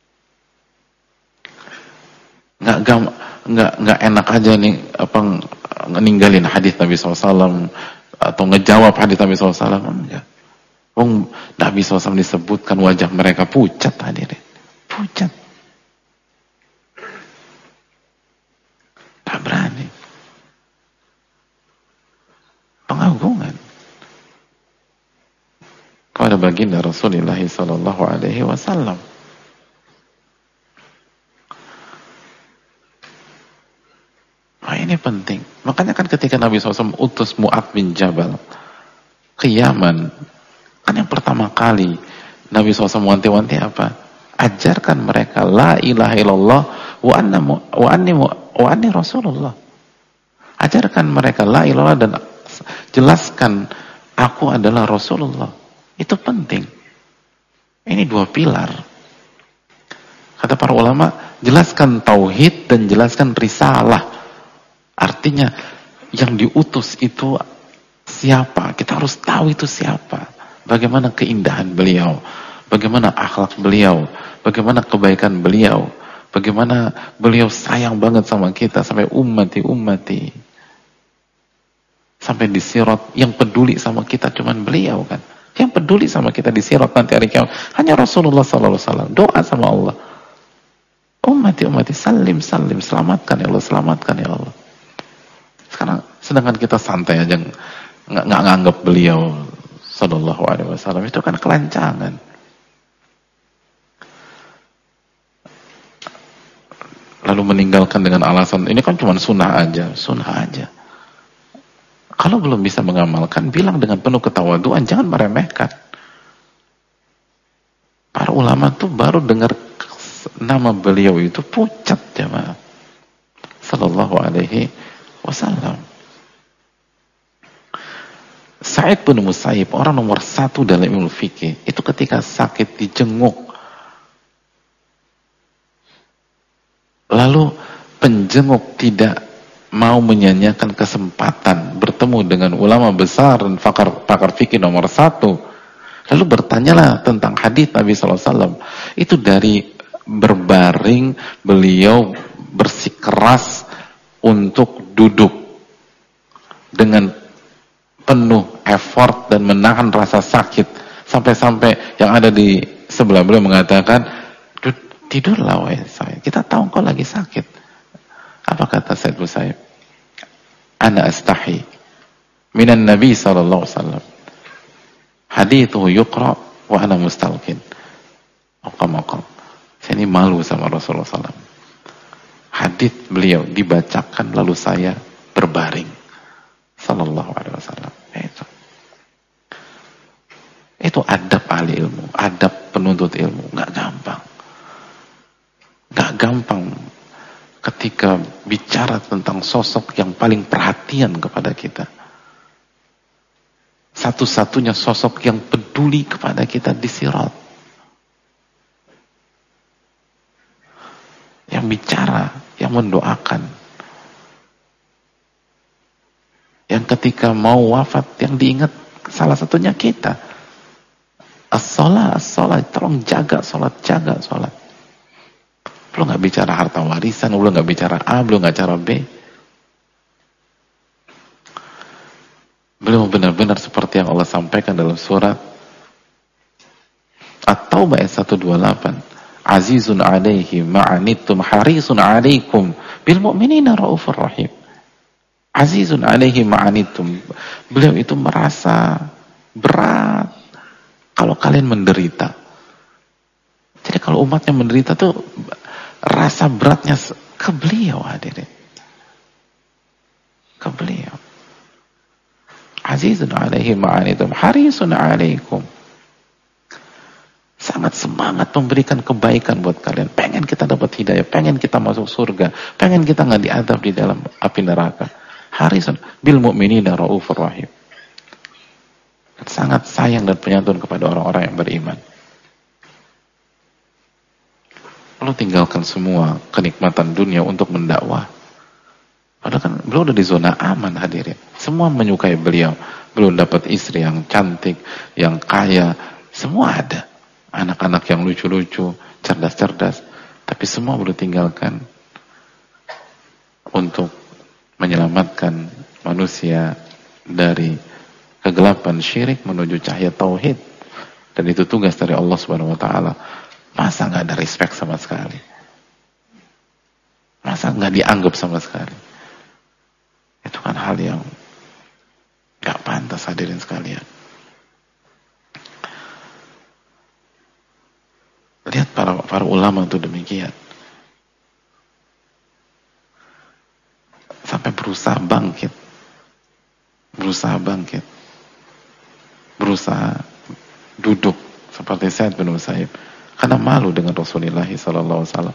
nggak enak aja nih, ninggalin hadis Nabi SAW atau ngejawab hadis Nabi SAW, enggak. Nabi SAW disebutkan wajah mereka pucat, hadirin, pucat, tak berani, pengagungan kepada baginda Rasulullah Sallallahu Alaihi Wasallam. Nah, ini penting. Makanya kan ketika Nabi SAW utus Mu'adz bin Jabal ke Yaman, kan yang pertama kali Nabi SAW wanti-wanti apa? Ajarkan mereka la ilaha illallah wa anni Rasulullah. Ajarkan mereka la ilaha dan jelaskan aku adalah Rasulullah. Itu penting. Ini dua pilar. Kata para ulama, jelaskan tauhid dan jelaskan risalah. Artinya yang diutus itu siapa? Kita harus tahu itu siapa. Bagaimana keindahan beliau, bagaimana akhlak beliau, bagaimana kebaikan beliau, bagaimana beliau sayang banget sama kita sampai ummati. Sampai di sirat yang peduli sama kita cuman beliau kan. Yang peduli sama kita di sirat nanti hari kiamat hanya Rasulullah sallallahu alaihi wasallam. Doa sama Allah. Ummati salim, selamatkan ya Allah, selamatkan ya Allah. Sekarang sedangkan kita santai aja nggak nganggap beliau sallallahu alaihi wasallam, itu kan kelancangan. Lalu meninggalkan dengan alasan ini kan cuma sunnah aja. Kalau belum bisa mengamalkan, bilang dengan penuh ketawaduan, jangan meremehkan. Para ulama tuh baru dengar nama beliau itu pucat, jemaah. Sallallahu alaihi wasallam. Sa'id bin Musayyib, orang nomor 1 dalam ilmu fikih, itu ketika sakit dijenguk. Lalu penjenguk tidak mau menyanyiakan kesempatan bertemu dengan ulama besar dan pakar fikih nomor 1. Lalu bertanyalah tentang hadis Nabi SAW. Itu dari berbaring beliau bersikeras untuk duduk dengan penuh effort dan menahan rasa sakit. Sampai-sampai yang ada di sebelah beliau mengatakan, tidurlah wahai saya, kita tahu kau lagi sakit. Apa kata Said Musayyib? Ana astahi minan Nabi sallallahu alaihi wasallam. Hadithuhu yuqra wa ana mustalqin. Maqam. Saya ini malu sama Rasulullah SAW. Hadits beliau dibacakan lalu saya berbaring. Sallallahu alaihi wasallam. Itu adab ahli ilmu, adab penuntut ilmu. Nggak gampang ketika bicara tentang sosok yang paling perhatian kepada kita. Satu-satunya sosok yang peduli kepada kita di sirat. Yang bicara, yang mendoakan. Yang ketika mau wafat, yang diingat salah satunya kita. As-salat, tolong jaga salat. Belum nggak bicara harta warisan, belum nggak bicara A, belum nggak bicara B. Belum benar-benar seperti yang Allah sampaikan dalam surat At-Taubah ayat 128. Azizun alaihi ma'anittum harisun alaikum bil mu'minina raufur rahim. Azizun alaihi ma'anittum. Beliau itu merasa berat kalau kalian menderita. Jadi kalau umatnya menderita tuh rasa beratnya ke beliau, hadirin. Ke beliau. Azizun alaihi ma'anitum harisun alaikum. Sangat semangat memberikan kebaikan buat kalian. Pengen kita dapat hidayah, pengen kita masuk surga, pengen kita nggak diadab di dalam api neraka. Harisun bil mu'minina raufur rahim. Sangat sayang dan penyantun kepada orang-orang yang beriman. Lalu tinggalkan semua kenikmatan dunia untuk mendakwah. Padahal kan beliau udah di zona aman, hadirin. Semua menyukai beliau. Belum dapat istri yang cantik, yang kaya, semua ada. Anak-anak yang lucu-lucu, cerdas-cerdas. Tapi semua beliau tinggalkan untuk menyelamatkan manusia dari kegelapan syirik menuju cahaya tauhid, dan itu tugas dari Allah Subhanahu wa taala. Masa nggak ada respect sama sekali? Masa nggak dianggap sama sekali? Itu kan hal yang nggak pantas, hadirin sekalian. Lihat para ulama itu demikian. Sampai berusaha bangkit. Berusaha duduk seperti Sa'id bin Musayyib karena malu dengan Rasulullah SAW.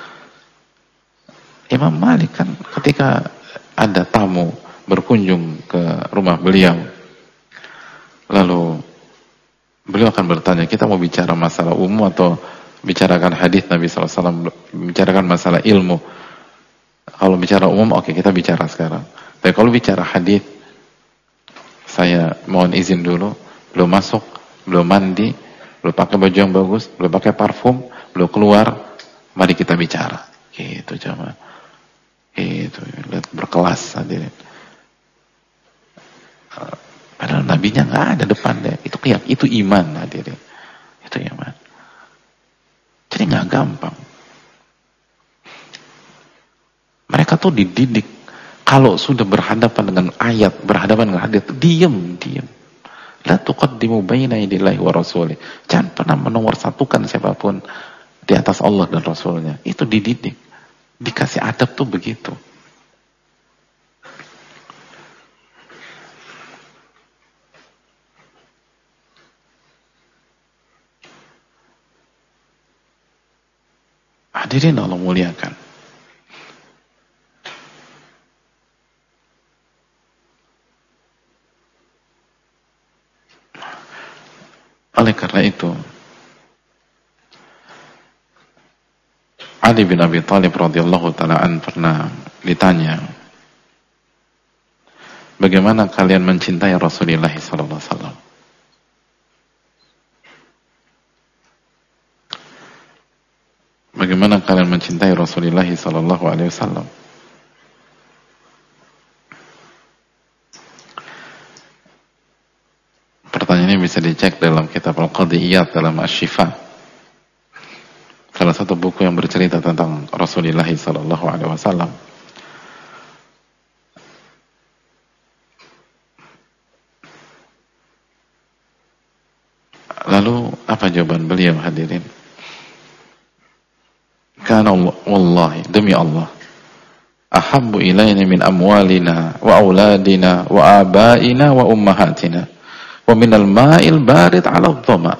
Imam Malik kan ketika ada tamu berkunjung ke rumah beliau, lalu beliau akan bertanya, kita mau bicara masalah umum atau bicarakan hadis Nabi SAW, bicarakan masalah ilmu. Kalau bicara umum, oke, kita bicara sekarang. Tapi kalau bicara hadis, saya mohon izin dulu, belum masuk, belum mandi, belum pakai baju yang bagus, belum pakai parfum, belum keluar, mari kita bicara. Gitu jamaah. Itu lihat berkelas hadirin. Padahal nabinya nggak ada depan deh. Itu iman hadirin. Itu iman. Jadi nggak gampang. Mereka tuh dididik kalau sudah berhadapan dengan ayat, berhadapan dengan hadis, diam. La tuqaddimu baina yadillahi wa rasulih. Jangan pernah menomorsatukan siapapun di atas Allah dan Rasulnya. Itu dididik. Dikasih adab tuh begitu. Hadirin Allah muliakan. Oleh karena itu, Ali bin Abi Thalib radhiyallahu ta'ala an pernah ditanya, bagaimana kalian mencintai Rasulullah sallallahu alaihi wasallam? Bagaimana kalian mencintai Rasulullah sallallahu alaihi wasallam? Pertanyaan ini bisa dicek dalam kitab Al-Qadiyat dalam Asy-Syifa. Salah satu buku yang bercerita tentang Rasulullah sallallahu alaihi wasallam. Lalu apa jawaban beliau hadirin? Kana wallahi, demi Allah, ahabbu ilaina min amwalina wa auladina wa abaina wa ummahatina wa minal ma'il barid 'ala dhama.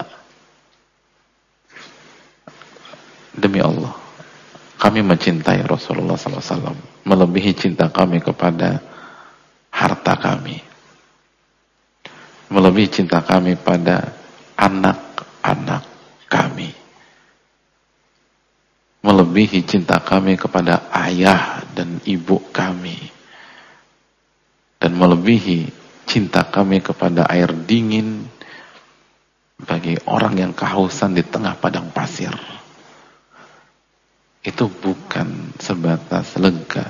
Demi Allah, kami mencintai Rasulullah SAW melebihi cinta kami kepada harta kami, melebihi cinta kami pada anak-anak kami, melebihi cinta kami kepada ayah dan ibu kami, dan melebihi cinta kami kepada air dingin bagi orang yang kehausan di tengah padang pasir. Itu bukan sebatas lega,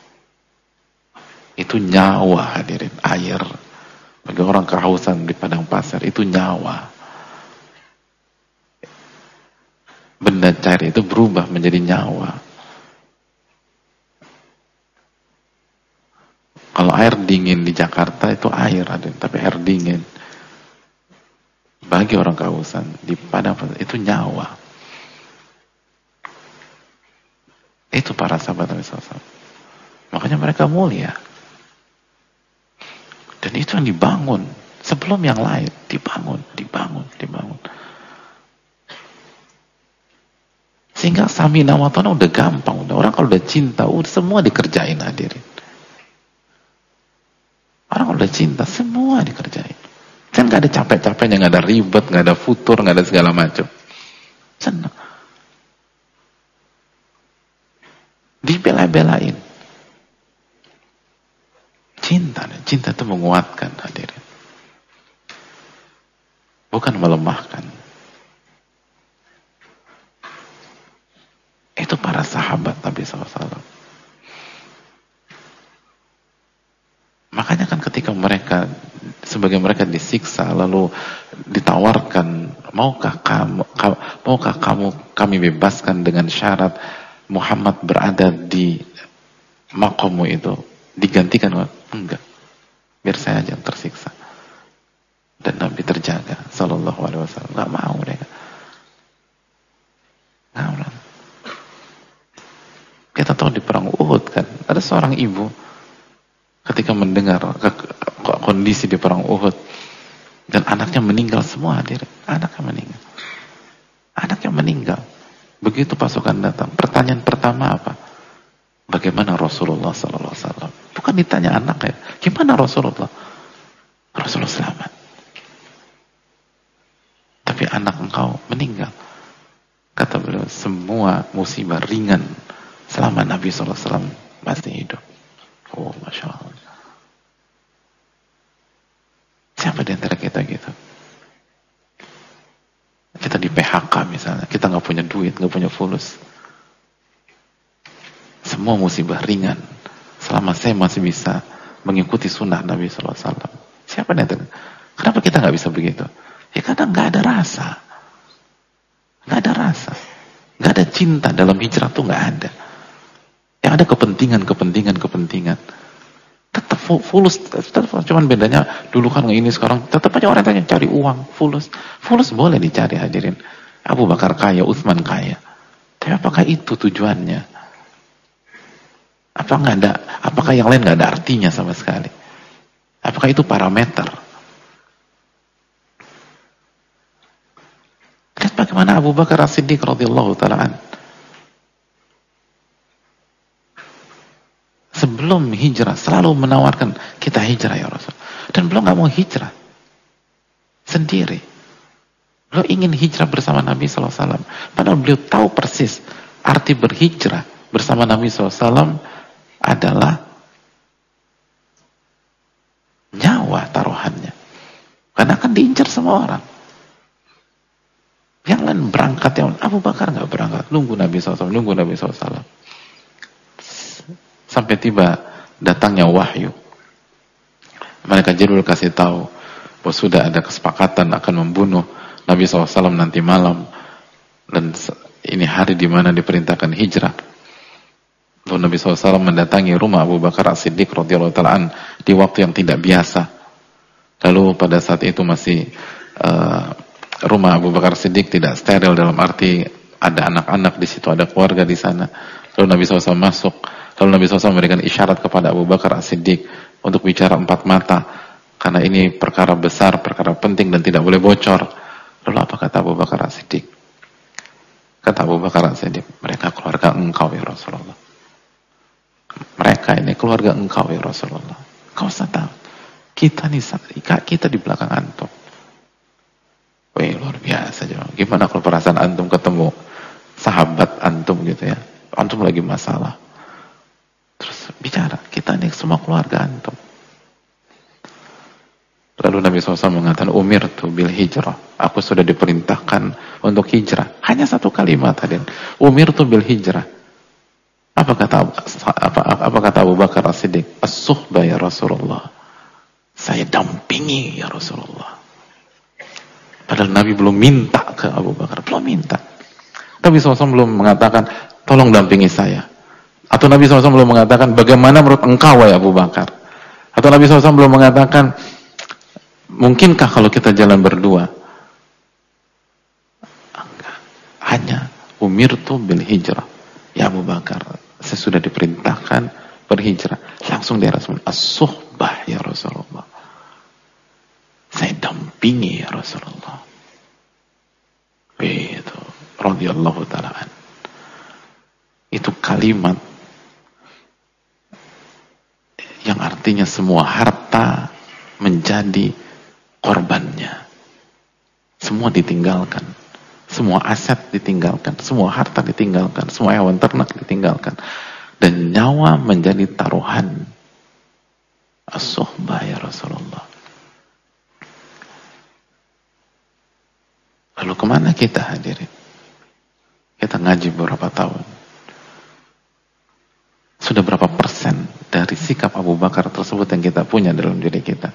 itu nyawa hadirin. Air bagi orang kehausan di padang pasir itu nyawa. Benda cair itu berubah menjadi nyawa. Kalau air dingin di Jakarta itu air, tapi air dingin bagi orang kehausan di padang pasir itu nyawa. Itu para sahabat Nabi SAW. Makanya mereka mulia. Dan itu yang dibangun sebelum yang lain. Dibangun. Sehingga samina wa ta'na udah gampang. Orang kalau udah cinta, udah semua dikerjain hadirin. Orang kalau udah cinta, semua dikerjain. Kan gak ada capek-capeknya, gak ada ribet, gak ada futur, gak ada segala macam. Senang. Dibela-belain. Cinta itu menguatkan hadirin, bukan melemahkan. Itu para sahabat Nabi SAW. Makanya kan ketika sebagian mereka disiksa lalu ditawarkan, maukah kami bebaskan dengan syarat Muhammad berada di maqammu itu, digantikan? Enggak, biar saya aja yang tersiksa. Dan Nabi terjaga sallallahu alaihi wasallam. Enggak mau mereka. Enggak. Kita tahu di perang Uhud kan, ada seorang ibu ketika mendengar kondisi di perang Uhud dan anaknya meninggal semua, anaknya meninggal. Begitu pasukan datang, pertanyaan pertama apa? Bagaimana Rasulullah sallallahu alaihi wasallam? Bukan ditanya anaknya, gimana Rasulullah? Rasulullah selamat. Tapi anak engkau meninggal. Kata beliau, semua musibah ringan selama Nabi sallallahu alaihi wasallam masih hidup. Oh, Masya Allah. Siapa di antara kita gitu? Kita di PHK misalnya, kita nggak punya duit, nggak punya fulus. Semua musibah ringan selama saya masih bisa mengikuti sunnah Nabi SAW. Siapa di antara? Kenapa kita nggak bisa begitu? Ya karena nggak ada rasa, nggak ada cinta dalam hijrah tuh nggak ada. Yang ada kepentingan. Tetap fulus, cuman bedanya dulu kan ini, sekarang tetap aja orang tanya cari uang, fulus boleh dicari hadirin. Abu Bakar kaya, Utsman kaya, tapi apakah itu tujuannya? Apakah yang lain nggak ada artinya sama sekali? Apakah itu parameter? Lihat bagaimana Abu Bakar As-Siddiq radhiyallahu taala sebelum hijrah selalu menawarkan kita hijrah ya Rasul. Dan beliau nggak mau hijrah sendiri. Beliau ingin hijrah bersama Nabi SAW. Padahal beliau tahu persis arti berhijrah bersama Nabi SAW adalah nyawa taruhannya. Karena akan diincar semua orang. Yang lain berangkat, yang Abu Bakar nggak berangkat, nunggu Nabi SAW. Sampai tiba datangnya wahyu. Malaikat Jibril kasih tahu bahwa sudah ada kesepakatan akan membunuh Nabi SAW nanti malam, dan ini hari di mana diperintahkan hijrah. Lalu Nabi SAW mendatangi rumah Abu Bakar As-Siddiq radhiyallahu ta'ala di waktu yang tidak biasa. Lalu pada saat itu masih rumah Abu Bakar As-Siddiq tidak steril, dalam arti ada anak-anak di situ, ada keluarga di sana. Lalu Nabi SAW masuk. Lalu Nabi SAW memberikan isyarat kepada Abu Bakar As-Siddiq untuk bicara 4 mata, karena ini perkara besar, perkara penting dan tidak boleh bocor. Lalu apa kata Abu Bakar As-Siddiq? Kata Abu Bakar As-Siddiq, mereka keluarga engkau ya Rasulullah. Mereka ini keluarga engkau ya Rasulullah. Kau usah tahu, kita di belakang antum. Wih, luar biasa. Gimana kalau perasaan antum ketemu sahabat antum gitu ya, antum lagi masalah, terus bicara, kita ini semua keluarga antum. Lalu Nabi SAW mengatakan, umirtu bil hijrah, aku sudah diperintahkan untuk hijrah. Hanya satu kalimat tadi, umirtu bil hijrah. Apa kata Abu Bakar As-Siddiq? As-suhbah ya Rasulullah, saya dampingi ya Rasulullah. Padahal Nabi belum minta ke Abu Bakar, belum minta. Nabi SAW belum mengatakan tolong dampingi saya. Atau Nabi SAW belum mengatakan bagaimana menurut engkau ya Abu Bakar. Atau Nabi SAW belum mengatakan mungkinkah kalau kita jalan berdua. Enggak. Hanya umirtu bil hijrah ya Abu Bakar, saya sudah diperintahkan berhijrah. Langsung dia Rasul, as-suhbah ya Rasulullah, saya dampingi ya Rasulullah. Itu radhiyallahu ta'ala an. Itu kalimat yang artinya semua harta menjadi korbannya, semua ditinggalkan, semua aset ditinggalkan, semua harta ditinggalkan, semua hewan ternak ditinggalkan, dan nyawa menjadi taruhan. As-suhbah ya Rasulullah. Lalu kemana kita hadirin? Kita ngaji beberapa tahun, sudah berapa persen dari sikap sikap Abu Bakar tersebut yang kita punya dalam diri kita.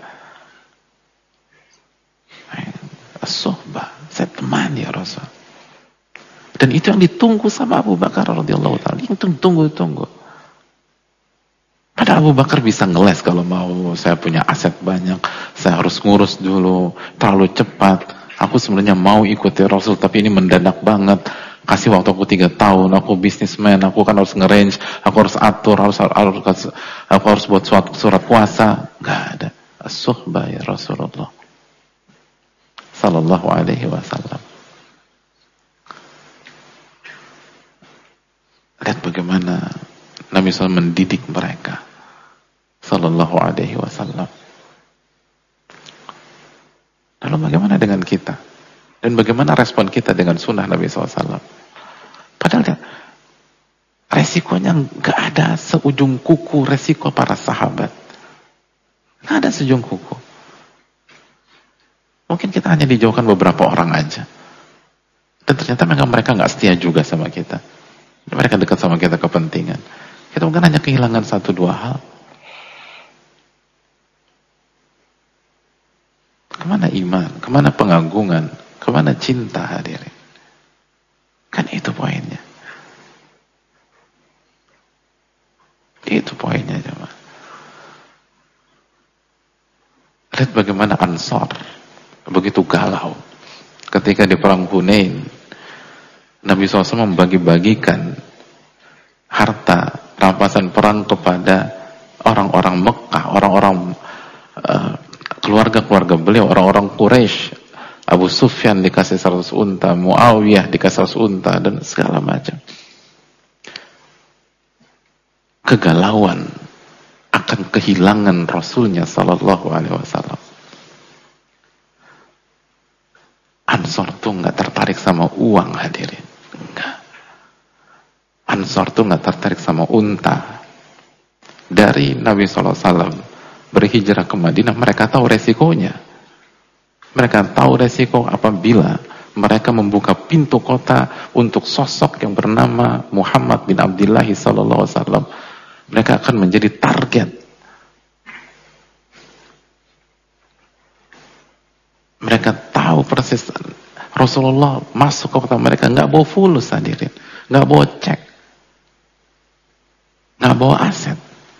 As-suhbah, saya temani ya Rasul. Dan itu yang ditunggu sama Abu Bakar radhiyallahu taala. Itu tunggu-tunggu. Padahal Abu Bakar bisa ngeles kalau mau, saya punya aset banyak, saya harus ngurus dulu, terlalu cepat. Aku sebenarnya mau ikuti Rasul, tapi ini mendadak banget. Kasih waktu aku 3 tahun, aku bisnismen, aku kan harus nge-range, aku harus atur, aku harus buat surat puasa. Gak ada. As-suhbah ya Rasulullah sallallahu alaihi wasallam. Lihat bagaimana Nabi SAW mendidik mereka sallallahu alaihi wasallam. Lalu bagaimana dengan kita? Dan bagaimana respon kita dengan sunnah Nabi SAW? Padahal lihat, resikonya gak ada seujung kuku resiko para sahabat. Gak ada seujung kuku. Mungkin kita hanya dijauhkan beberapa orang aja. Dan ternyata mereka gak setia juga sama kita. Mereka dekat sama kita kepentingan. Kita mungkin hanya kehilangan 1-2 hal. Kemana iman? Kemana pengagungan? Kemana cinta hadirin? Kan itu poinnya. Itu poinnya jemaah. Lihat bagaimana Ansar begitu galau ketika di perang Hunain. Nabi SAW membagi-bagikan harta rampasan perang kepada orang-orang Mekah, orang-orang keluarga-keluarga beliau, orang-orang Quraisy. Abu Sufyan dikasih 100 unta, Muawiyah dikasih 100 unta, dan segala macam. Kegalauan akan kehilangan Rasulnya sallallahu alaihi wasallam. Ansor tuh nggak tertarik sama uang hadirin, enggak. Ansor tuh nggak tertarik sama unta. Dari Nabi SAW berhijrah ke Madinah, mereka tahu resikonya. Mereka tahu resiko apabila mereka membuka pintu kota untuk sosok yang bernama Muhammad bin Abdullah sallallahu alaihi wasallam. Mereka akan menjadi target. Mereka tahu persis Rasulullah masuk ke kota mereka nggak bawa fulus hadirin, nggak bawa cek, nggak bawa aset,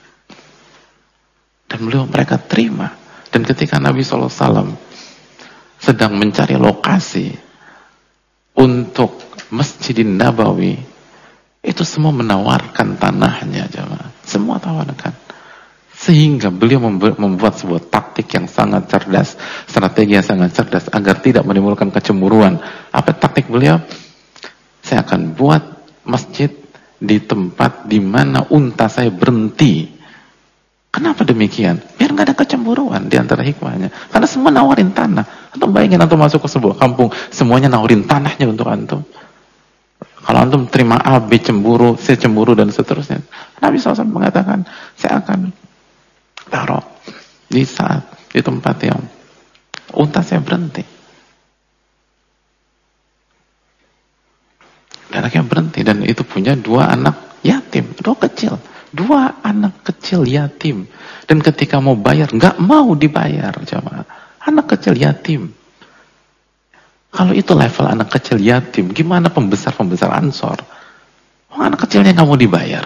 dan mereka terima. Dan ketika Nabi SAW sedang mencari lokasi untuk Masjidin Nabawi, itu semua menawarkan tanahnya jemaah, semua tawarkan. Sehingga beliau membuat sebuah taktik yang sangat cerdas, strategi yang sangat cerdas agar tidak menimbulkan kecemburuan. Apa taktik beliau? Saya akan buat masjid di tempat di mana unta saya berhenti. Kenapa demikian? Biar nggak ada kecemburuan di antara hikmahnya. Karena semua nawarin tanah. Antum bayangin antum masuk ke sebuah kampung, semuanya nawarin tanahnya untuk antum. Kalau antum terima A, B cemburu, C cemburu, dan seterusnya. Nabi SAW mengatakan, saya akan taruh di tempat yang unta saya berhenti. Dan akhirnya berhenti, dan itu punya 2 anak yatim, 2 kecil. 2 anak kecil yatim. Dan ketika mau bayar, nggak mau dibayar jemaah. Anak kecil yatim. Kalau itu level anak kecil yatim, gimana pembesar-pembesar Ansor? Anak kecilnya nggak mau dibayar.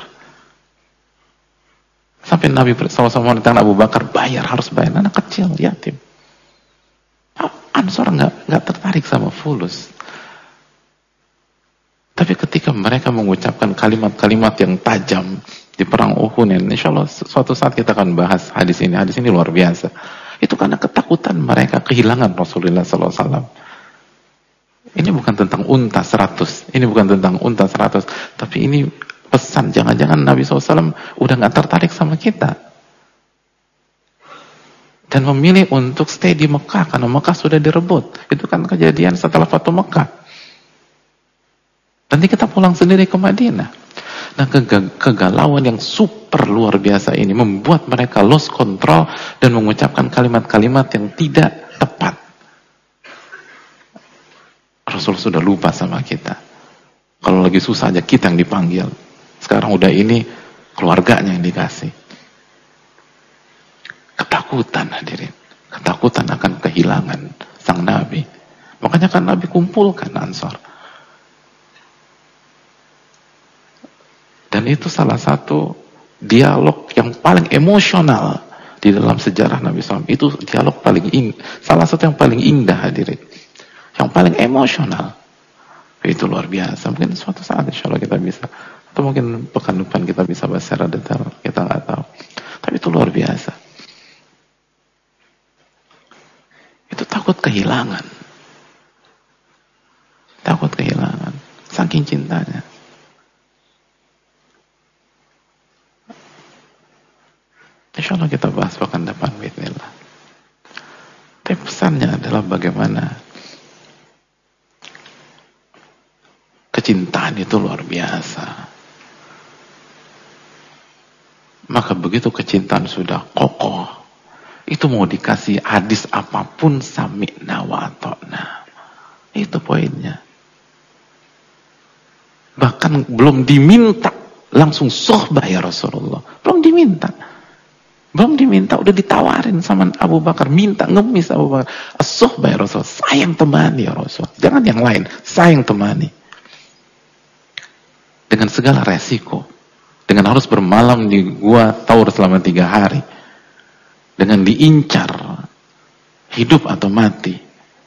Sampai Nabi SAW menentang Abu Bakar, harus bayar, anak kecil, yatim. Ansor nggak tertarik sama fulus. Tapi ketika mereka mengucapkan kalimat-kalimat yang tajam di perang Uhud, insya Allah suatu saat kita akan bahas hadis ini. Hadis ini luar biasa. Itu karena ketakutan mereka kehilangan Rasulullah SAW. Ini bukan tentang unta 100, ini bukan tentang unta 100, tapi ini pesan, jangan-jangan Nabi SAW udah gak tertarik sama kita dan memilih untuk stay di Mekah karena Mekah sudah direbut. Itu kan kejadian setelah Fatu Mekah. Nanti kita pulang sendiri ke Madinah. Nah, kegalauan yang super luar biasa ini membuat mereka lost control dan mengucapkan kalimat-kalimat yang tidak tepat. Rasul sudah lupa sama kita. Kalau lagi susah aja kita yang dipanggil. Sekarang udah ini keluarganya yang dikasih. ketakutan hadirin. Ketakutan akan kehilangan sang Nabi. Makanya kan Nabi kumpulkan Ansar. Dan itu salah satu dialog yang paling emosional di dalam sejarah Nabi SAW. Itu dialog salah satu yang paling indah hadirin. Yang paling emosional. Itu luar biasa. Mungkin suatu saat insya Allah kita bisa, atau mungkin pekan depan kita bisa bahas secara detail. Kita nggak tahu. Tapi itu luar biasa. Itu takut kehilangan. Takut kehilangan. Saking cintanya. Insya Allah kita bahas pekan depan. Bismillah. Tapi pesannya adalah bagaimana kecintaan itu luar biasa. Maka begitu kecintaan sudah kokoh, itu mau dikasih hadis apapun sami'na wa ata'na. Itu poinnya. Bahkan belum diminta, langsung sohbah ya Rasulullah. Belum diminta, udah ditawarin sama Abu Bakar, minta ngemis Abu Bakar. As-sohbah ya Rasulullah, sayang temani ya Rasulullah. Jangan yang lain, sayang temani. Dengan segala resiko, dengan harus bermalam di gua Taur selama 3 hari, dengan diincar hidup atau mati.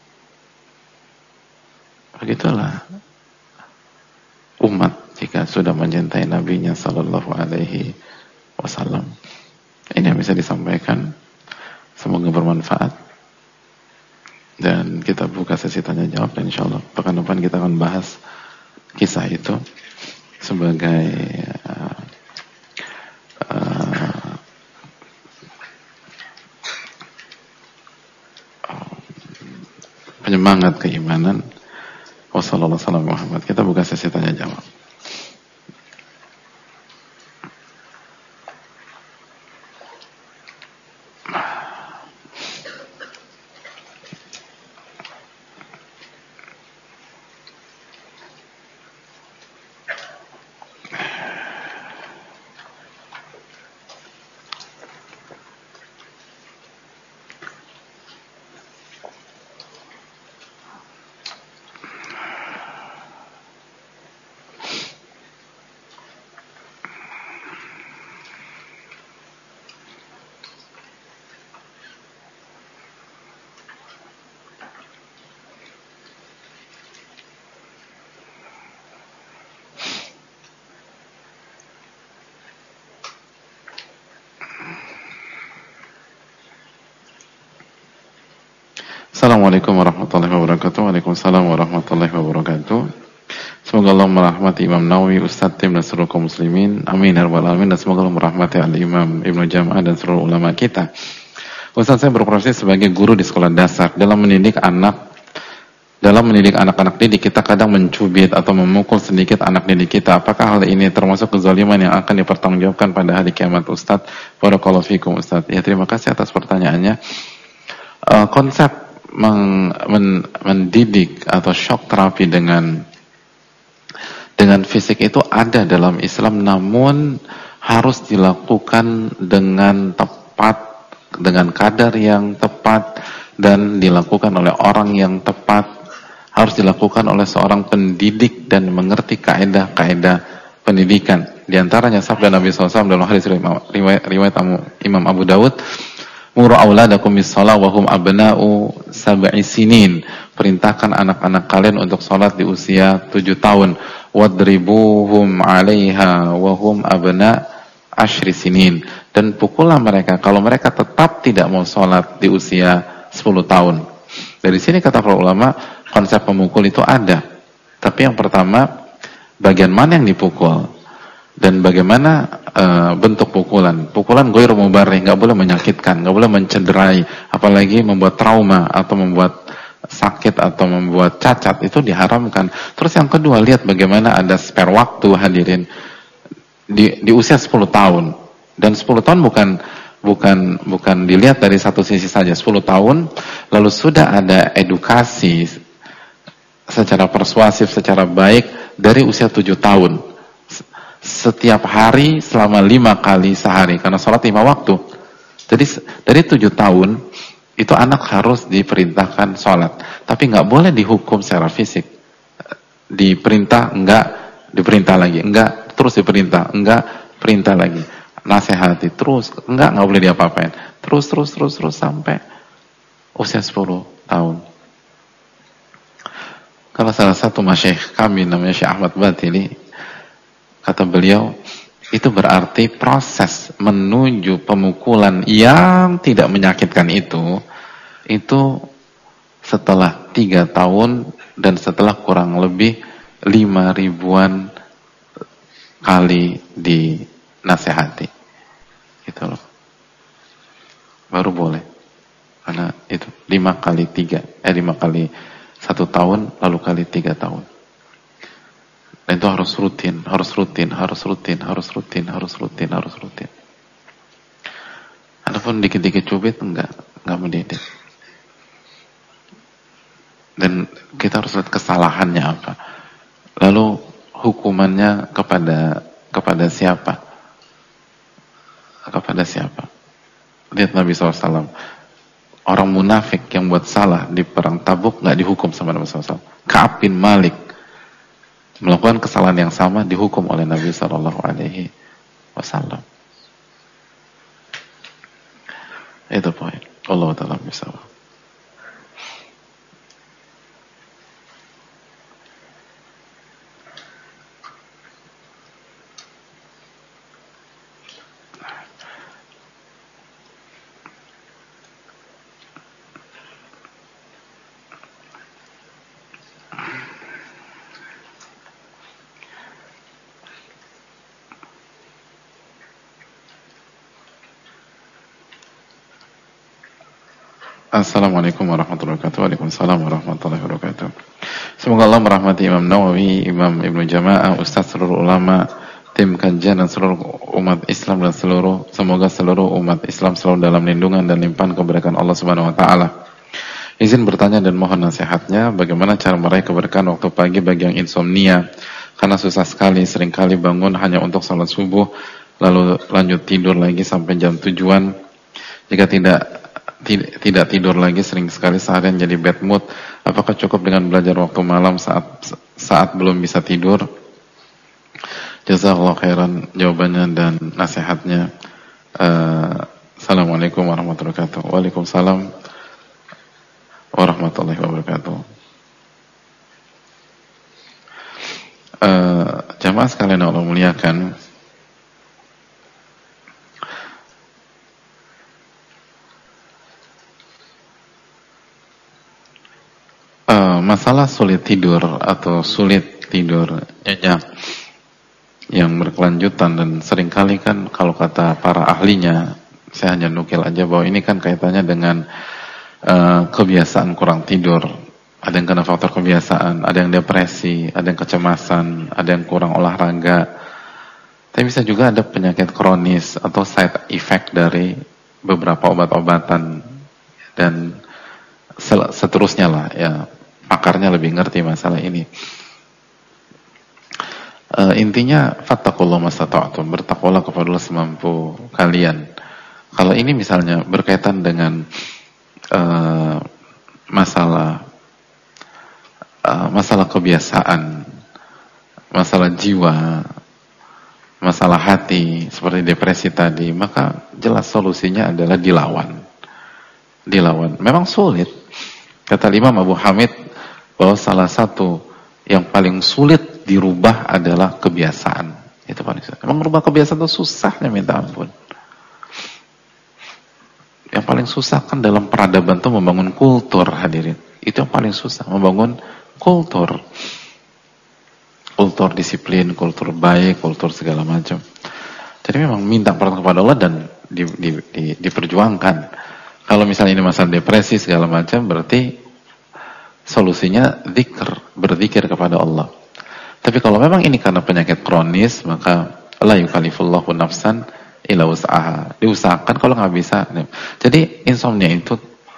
Begitulah umat jika sudah mencintai Nabi-Nya Sallallahu Alaihi Wasallam. Ini yang bisa disampaikan, semoga bermanfaat. Dan kita buka sesi tanya jawab, dan insya Allah pekan depan kita akan bahas kisah itu sebagai penyemangat keimanan. Wassalamualaikum warahmatullahi wabarakatuh. Kita buka sesi tanya jawab. Assalamualaikum warahmatullahi wabarakatuh. Waalaikumsalam warahmatullahi wabarakatuh. Semoga Allah merahmati Imam Nawawi, Ustadz Tim dan seluruh kaum muslimin. Amin ya rabbal alamin. Dan semoga Allah merahmati Al-Imam Ibnu Jam'ah dan seluruh ulama kita. Ustadz, saya berprofesi sebagai guru di sekolah dasar. Dalam mendidik anak-anak didik, kita kadang mencubit atau memukul sedikit anak didik kita. Apakah hal ini termasuk kezaliman yang akan dipertanggungjawabkan pada hari kiamat, Ustadz? Barakallahu fikum, Ustadz. Ya, terima kasih atas pertanyaannya. Konsep mendidik atau shock terapi dengan fisik itu ada dalam Islam, namun harus dilakukan dengan tepat, dengan kadar yang tepat, dan dilakukan oleh orang yang tepat. Harus dilakukan oleh seorang pendidik dan mengerti kaidah-kaidah pendidikan. Di antaranya sabda Nabi SAW dalam hadis riwayat Imam Abu Dawud, muru auladakum bis-shalah wa hum abna'u sab'i sinin. Perintahkan anak-anak kalian untuk salat di usia 7 tahun. Wadribuhum 'alaiha wa hum abna' 10 sinin. Dan pukullah mereka kalau mereka tetap tidak mau salat di usia 10 tahun. Dari sini kata para ulama, konsep pemukul itu ada. Tapi yang pertama, bagian mana yang dipukul? Dan bagaimana bentuk pukulan? Pukulan ghairu mubarrih, nggak boleh menyakitkan, nggak boleh mencederai, apalagi membuat trauma atau membuat sakit atau membuat cacat, itu diharamkan. Terus yang kedua, lihat bagaimana ada spare waktu hadirin di usia 10 tahun. Dan 10 tahun bukan dilihat dari satu sisi saja. 10 tahun lalu sudah ada edukasi secara persuasif, secara baik dari usia 7 tahun. Setiap hari selama 5 kali sehari, karena sholat 5 waktu. Jadi dari 7 tahun itu anak harus diperintahkan sholat, tapi nggak boleh dihukum secara fisik. Diperintah enggak, diperintah lagi enggak, terus diperintah enggak, perintah lagi, nasihati terus enggak boleh diapa-apain, terus sampai usia 10 tahun. Kalau salah satu masyayikh kami namanya Syekh Ahmad Batili, kata beliau, itu berarti proses menuju pemukulan yang tidak menyakitkan itu setelah 3 tahun dan setelah kurang lebih 5.000-an kali dinasehati. Itu loh. Baru boleh. Karena itu 5 kali 1 tahun lalu kali 3 tahun. Dan itu harus rutin. Adapun dikit-dikit cubit enggak mendidik. Dan kita harus lihat kesalahannya apa. Lalu hukumannya kepada siapa? Kepada siapa? Lihat Nabi SAW. Orang munafik yang buat salah di perang Tabuk nggak dihukum sama Nabi SAW. Ka'ab bin Malik melakukan kesalahan yang sama dihukum oleh Nabi SAW. Itu poin. Allah Ta'ala bisawab. Assalamualaikum warahmatullahi wabarakatuh. Waalaikumsalam warahmatullahi wabarakatuh. Semoga Allah merahmati Imam Nawawi, Imam Ibnu Jama'ah, Ustaz seluruh ulama, tim kajian dan seluruh umat Islam dan semoga seluruh umat Islam selalu dalam lindungan dan limpahan keberkahan Allah Subhanahu wa taala. Izin bertanya dan mohon nasihatnya, bagaimana cara meraih keberkahan waktu pagi bagi yang insomnia? Karena susah sekali, seringkali bangun hanya untuk salat subuh, lalu lanjut tidur lagi sampai jam tujuan. Jika tidak tidur lagi, sering sekali seharian jadi bad mood. Apakah cukup dengan belajar waktu malam saat belum bisa tidur? Jazakallahu khairan jawabannya dan nasihatnya. Assalamualaikum warahmatullahi wabarakatuh. Waalaikumsalam warahmatullahi wabarakatuh. Jamaah sekalian Allah muliakan, masalah sulit tidur atau sulit tidur nyenyak yang berkelanjutan dan seringkali kan kalau kata para ahlinya, saya hanya nukil aja bahwa ini kan kaitannya dengan kebiasaan kurang tidur. Ada yang kena faktor kebiasaan, ada yang depresi, ada yang kecemasan, ada yang kurang olahraga. Tapi bisa juga ada penyakit kronis atau side effect dari beberapa obat-obatan dan seterusnya lah ya. Pakarnya lebih ngerti masalah ini. Intinya fattaqullaha mastata'tum, bertakwalah kepada Allah semampu kalian. Kalau ini misalnya berkaitan dengan masalah kebiasaan, masalah jiwa, masalah hati seperti depresi tadi, maka jelas solusinya adalah dilawan. Memang sulit. Kata Imam Abu Hamid bahwa salah satu yang paling sulit dirubah adalah kebiasaan. Itu paling susah. Memang merubah kebiasaan itu susahnya minta ampun. Yang paling susah kan dalam peradaban itu membangun kultur, hadirin. Itu yang paling susah, membangun kultur. Kultur disiplin, kultur baik, kultur segala macam. Jadi memang minta pertolongan kepada Allah dan diperjuangkan. Kalau misalnya ini masalah depresi segala macam, berarti solusinya berzikir kepada Allah. Tapi kalau memang ini karena penyakit kronis, maka la yukallifullahu nafsan illa wus'aha. Diusahakan, kalau nggak bisa. Jadi insomnia itu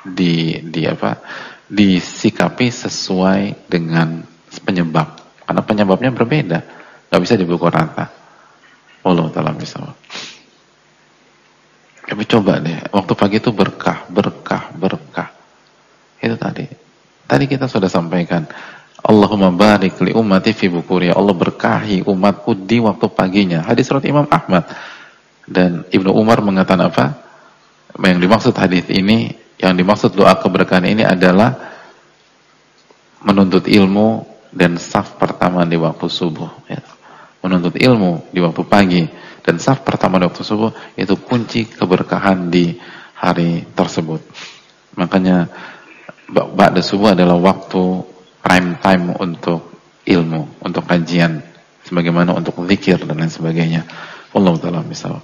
disikapi sesuai dengan penyebab. Karena penyebabnya berbeda, nggak bisa dipukul rata. Allah Ta'ala bisawab. Tapi coba deh, waktu pagi itu berkah, berkah, berkah. Itu tadi. Tadi kita sudah sampaikan, Allahumma barik li ummati fi bukuri. Allah berkahi umatku di waktu paginya. Hadis riwayat Imam Ahmad. Dan Ibnu Umar mengatakan apa? Yang dimaksud hadis ini, yang dimaksud doa keberkahan ini adalah menuntut ilmu dan saf pertama di waktu subuh. Ya. Menuntut ilmu di waktu pagi dan saf pertama di waktu subuh itu kunci keberkahan di hari tersebut. Makanya ba'da subuh adalah waktu prime time untuk ilmu, untuk kajian, sebagaimana untuk zikir dan lain sebagainya. Wallahu ta'ala misal.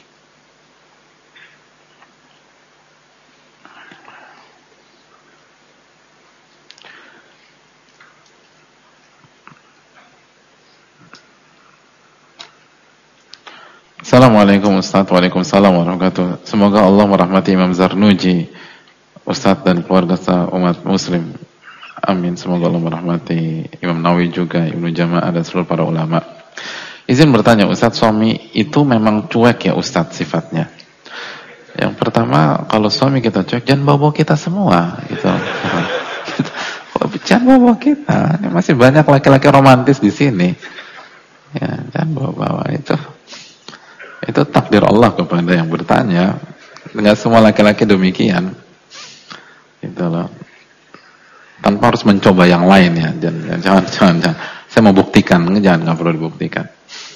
Assalamualaikum Ustaz. Waalaikumsalam warahmatullahi wabarakatuh. Semoga Allah merahmati Imam Zarnuji, Ustaz dan keluarga umat muslim. Amin. Semoga Allah merahmati Imam Nawawi juga, Ibnu Jama'ah dan seluruh para ulama. Izin bertanya Ustaz, suami itu memang cuek ya Ustaz sifatnya? Yang pertama, kalau suami kita cuek, jangan bawa kita semua gitu. Jangan bawa kita. Masih banyak laki-laki romantis di sini. Ya, jangan bawa itu. Itu takdir Allah kepada yang bertanya. Enggak semua laki-laki demikian. Gitu loh. Tanpa harus mencoba yang lain ya. Jangan. Saya mau buktikan, enggak perlu dibuktikan.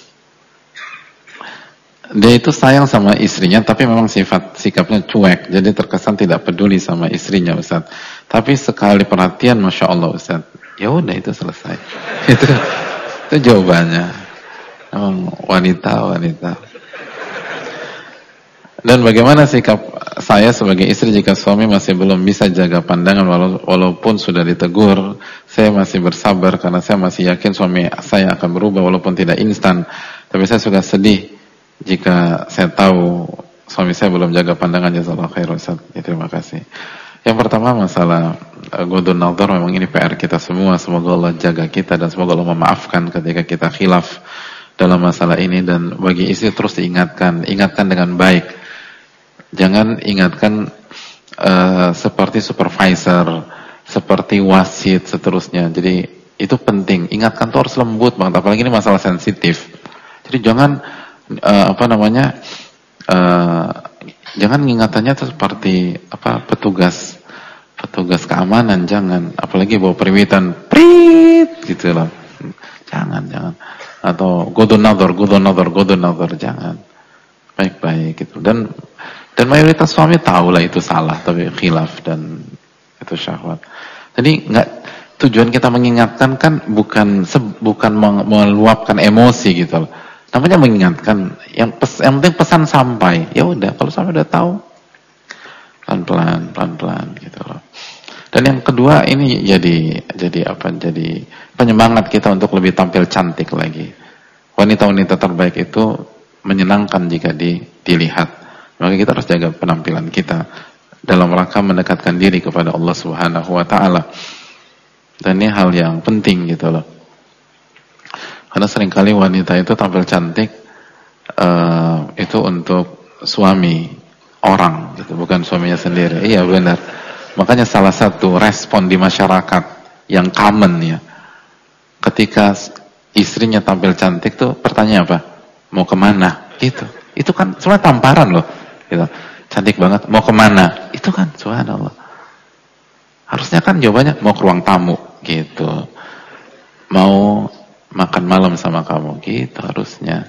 Dia itu sayang sama istrinya, tapi memang sikapnya cuek. Jadi terkesan tidak peduli sama istrinya, Ustaz. Tapi sekali perhatian, Masya Allah, Ustaz. Ya udah itu selesai. itu jawabannya. Memang wanita. Dan bagaimana sikap saya sebagai istri jika suami masih belum bisa jaga pandangan walaupun sudah ditegur? Saya masih bersabar karena saya masih yakin suami saya akan berubah walaupun tidak instan. Tapi saya suka sedih jika saya tahu suami saya belum jaga pandangan. Jazakallahu khair Ustaz. Ya, terima kasih. Yang pertama masalah ghadun nazar, memang ini PR kita semua. Semoga Allah jaga kita dan semoga Allah memaafkan ketika kita khilaf dalam masalah ini. Dan bagi istri terus diingatkan dengan baik. Jangan ingatkan seperti supervisor, seperti wasit, seterusnya. Jadi itu penting. Ingatkan tuh harus lembut banget. Apalagi ini masalah sensitif. Jadi jangan jangan ingatannya tuh seperti petugas keamanan. Jangan. Apalagi bawa periwitan, prit gitu loh. Jangan. Atau ghadun nazar, jangan. Baik-baik gitu. Dan mayoritas suami tahu lah itu salah, tapi khilaf dan itu syahwat. Jadi tujuan kita mengingatkan kan bukan meluapkan emosi gitu loh. Namanya mengingatkan, yang penting pesan sampai. Ya udah, kalau sampai udah tahu, pelan-pelan gitu loh. Dan yang kedua ini jadi penyemangat kita untuk lebih tampil cantik lagi. Wanita-wanita terbaik itu menyenangkan jika dilihat. Maka kita harus jaga penampilan kita dalam rangka mendekatkan diri kepada Allah Subhanahu wa taala. Dan ini hal yang penting gitu loh. Karena seringkali wanita itu tampil cantik itu untuk suami orang gitu, bukan suaminya sendiri. Iya benar. Makanya salah satu respon di masyarakat yang common ya, ketika istrinya tampil cantik tuh pertanyaan apa? Mau kemana? Itu kan sebenarnya tamparan loh. Gitu. Cantik banget, mau kemana? Itu kan, subhanallah. Harusnya kan jawabannya mau ke ruang tamu, gitu. Mau makan malam sama kamu, gitu harusnya.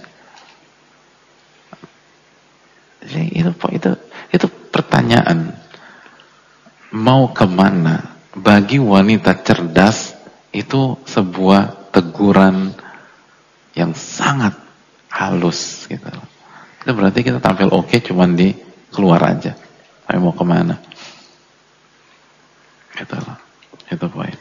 Jadi itu pertanyaan. Mau kemana? Bagi wanita cerdas itu sebuah teguran yang sangat halus, gitu. Itu berarti kita tampil oke cuman di keluar aja. Tapi mau kemana? Itu poin.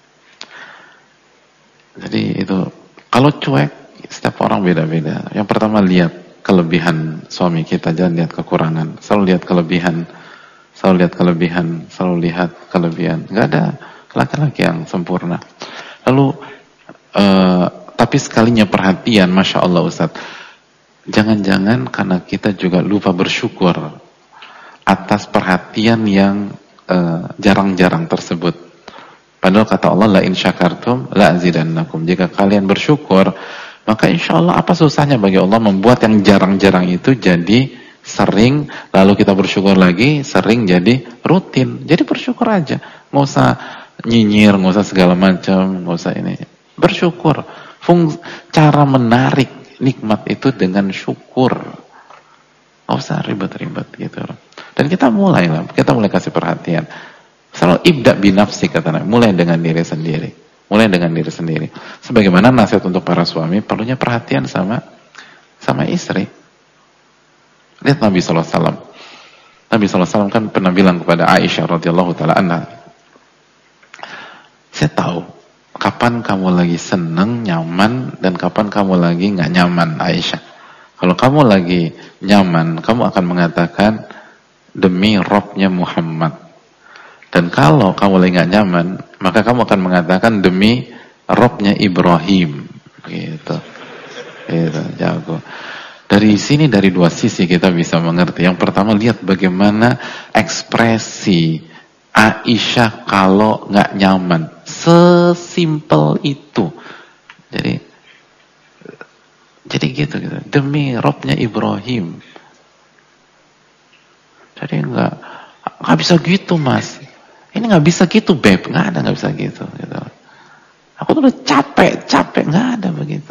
Jadi itu kalau cuek, setiap orang beda-beda. Yang pertama lihat kelebihan suami kita, jangan lihat kekurangan. Selalu lihat kelebihan. Enggak ada laki-laki yang sempurna. Lalu tapi sekalinya perhatian, Masya Allah Ustaz. Jangan-jangan karena kita juga lupa bersyukur atas perhatian yang jarang-jarang tersebut. Padahal kata Allah, la in syakartum la azidannakum. Jika kalian bersyukur, maka insya Allah apa susahnya bagi Allah membuat yang jarang-jarang itu jadi sering, lalu kita bersyukur lagi, sering jadi rutin. Jadi bersyukur aja, nggak usah nyinyir, nggak usah segala macam, nggak usah ini. Bersyukur. Cara menarik nikmat itu dengan syukur. Nggak usah ribet-ribet gitu. Dan kita mulai kasih perhatian. Selalu ibda binafsi kata Nabi, mulai dengan diri sendiri. Mulai dengan diri sendiri. Sebagaimana nasihat untuk para suami, perlunya perhatian sama istri. Lihat Nabi SAW. Nabi SAW kan pernah bilang kepada Aisyah radhiyallahu taala anha, saya tahu kapan kamu lagi seneng, nyaman, dan kapan kamu lagi nggak nyaman, Aisyah. Kalau kamu lagi nyaman, kamu akan mengatakan demi Robnya Muhammad. Dan kalau kamu lagi nggak nyaman, maka kamu akan mengatakan demi Robnya Ibrahim. Gitu, jago. Dari sini, dari dua sisi kita bisa mengerti. Yang pertama, lihat bagaimana ekspresi Aisyah kalau nggak nyaman. Sesimpel itu. Jadi gitu. Demi Robnya Ibrahim. Jadi nggak bisa gitu, Mas. Ini nggak bisa gitu, Beb. Nggak bisa gitu. Aku tuh udah capek, nggak ada begitu.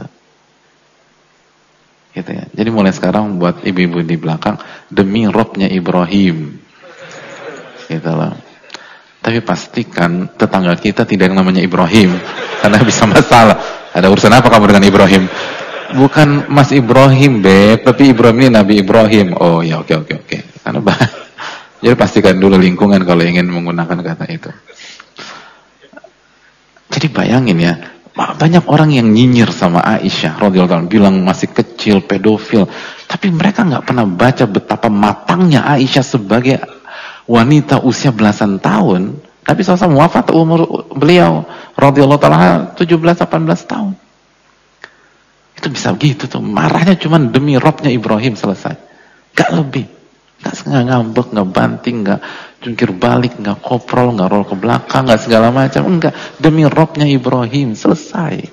Gitu ya. Jadi mulai sekarang buat ibu-ibu di belakang, demi Robnya Ibrahim. Gitu loh. Tapi pastikan tetangga kita tidak yang namanya Ibrahim, karena bisa masalah. Ada urusan apa kamu dengan Ibrahim? Bukan Mas Ibrahim, Beb, tapi Ibrahim ini Nabi Ibrahim. Oh ya, oke. Karena jadi pastikan dulu lingkungan kalau ingin menggunakan kata itu. Jadi bayangin ya, banyak orang yang nyinyir sama Aisyah radhiyallahu anha, bilang masih kecil, pedofil. Tapi mereka nggak pernah baca betapa matangnya Aisyah sebagai wanita usia belasan tahun. Nabi SAW wafat umur beliau radhiyallahu taala 17-18 tahun. Itu bisa begitu tuh, marahnya cuma demi Robnya Ibrahim, selesai. Gak lebih. Nggak ngambek, nggak banting, nggak jungkir balik, nggak koprol, nggak roll ke belakang, nggak segala macam. Enggak, demi Robnya Ibrahim, selesai.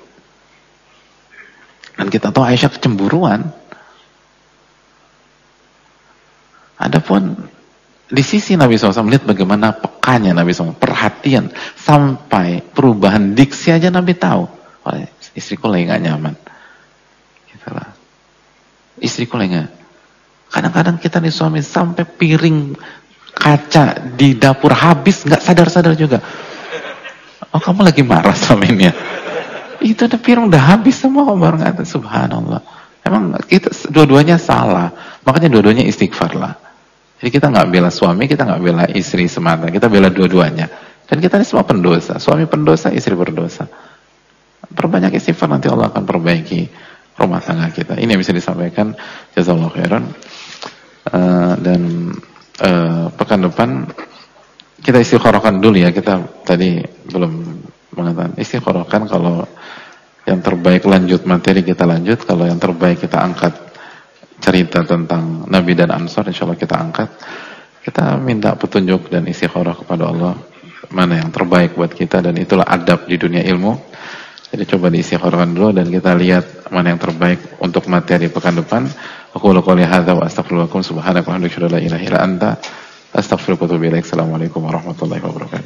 Dan kita tahu Aisyah kecemburuan. Adapun di sisi Nabi SAW, lihat bagaimana pekanya Nabi SAW, perhatian sampai perubahan diksi aja Nabi tahu. Oh, istriku lagi nggak nyaman. Gitulah. Istriku lagi nggak. Kadang-kadang kita nih suami sampai piring kaca di dapur habis, nggak sadar-sadar juga. Oh, kamu lagi marah sama ini ya? Itu ada piring udah habis semua, kok baru nggak. Subhanallah. Emang kita dua-duanya salah. Makanya dua-duanya istighfar lah. Jadi kita nggak bela suami, kita nggak bela istri semata. Kita bela dua-duanya. Dan kita ini semua pendosa. Suami pendosa, istri berdosa. Perbanyak istighfar, nanti Allah akan perbaiki rumah tangga kita. Ini yang bisa disampaikan. Jazakallahu khairan. Dan pekan depan kita istikharahkan dulu ya. Kita tadi belum mengatakan istikharahkan, kalau yang terbaik lanjut materi kita lanjut, kalau yang terbaik kita angkat cerita tentang Nabi dan Ansar, insyaallah kita angkat. Kita minta petunjuk dan istikharah kepada Allah mana yang terbaik buat kita, dan itulah adab di dunia ilmu. Jadi coba diistikharahkan dulu dan kita lihat mana yang terbaik untuk materi pekan depan. Aku qouli hadza wa astaghfirullakum subhanaka wa bihamdika la ilaha illa anta astaghfiruka wa atubu ilaik. Assalamualaikum warahmatullahi wabarakatuh.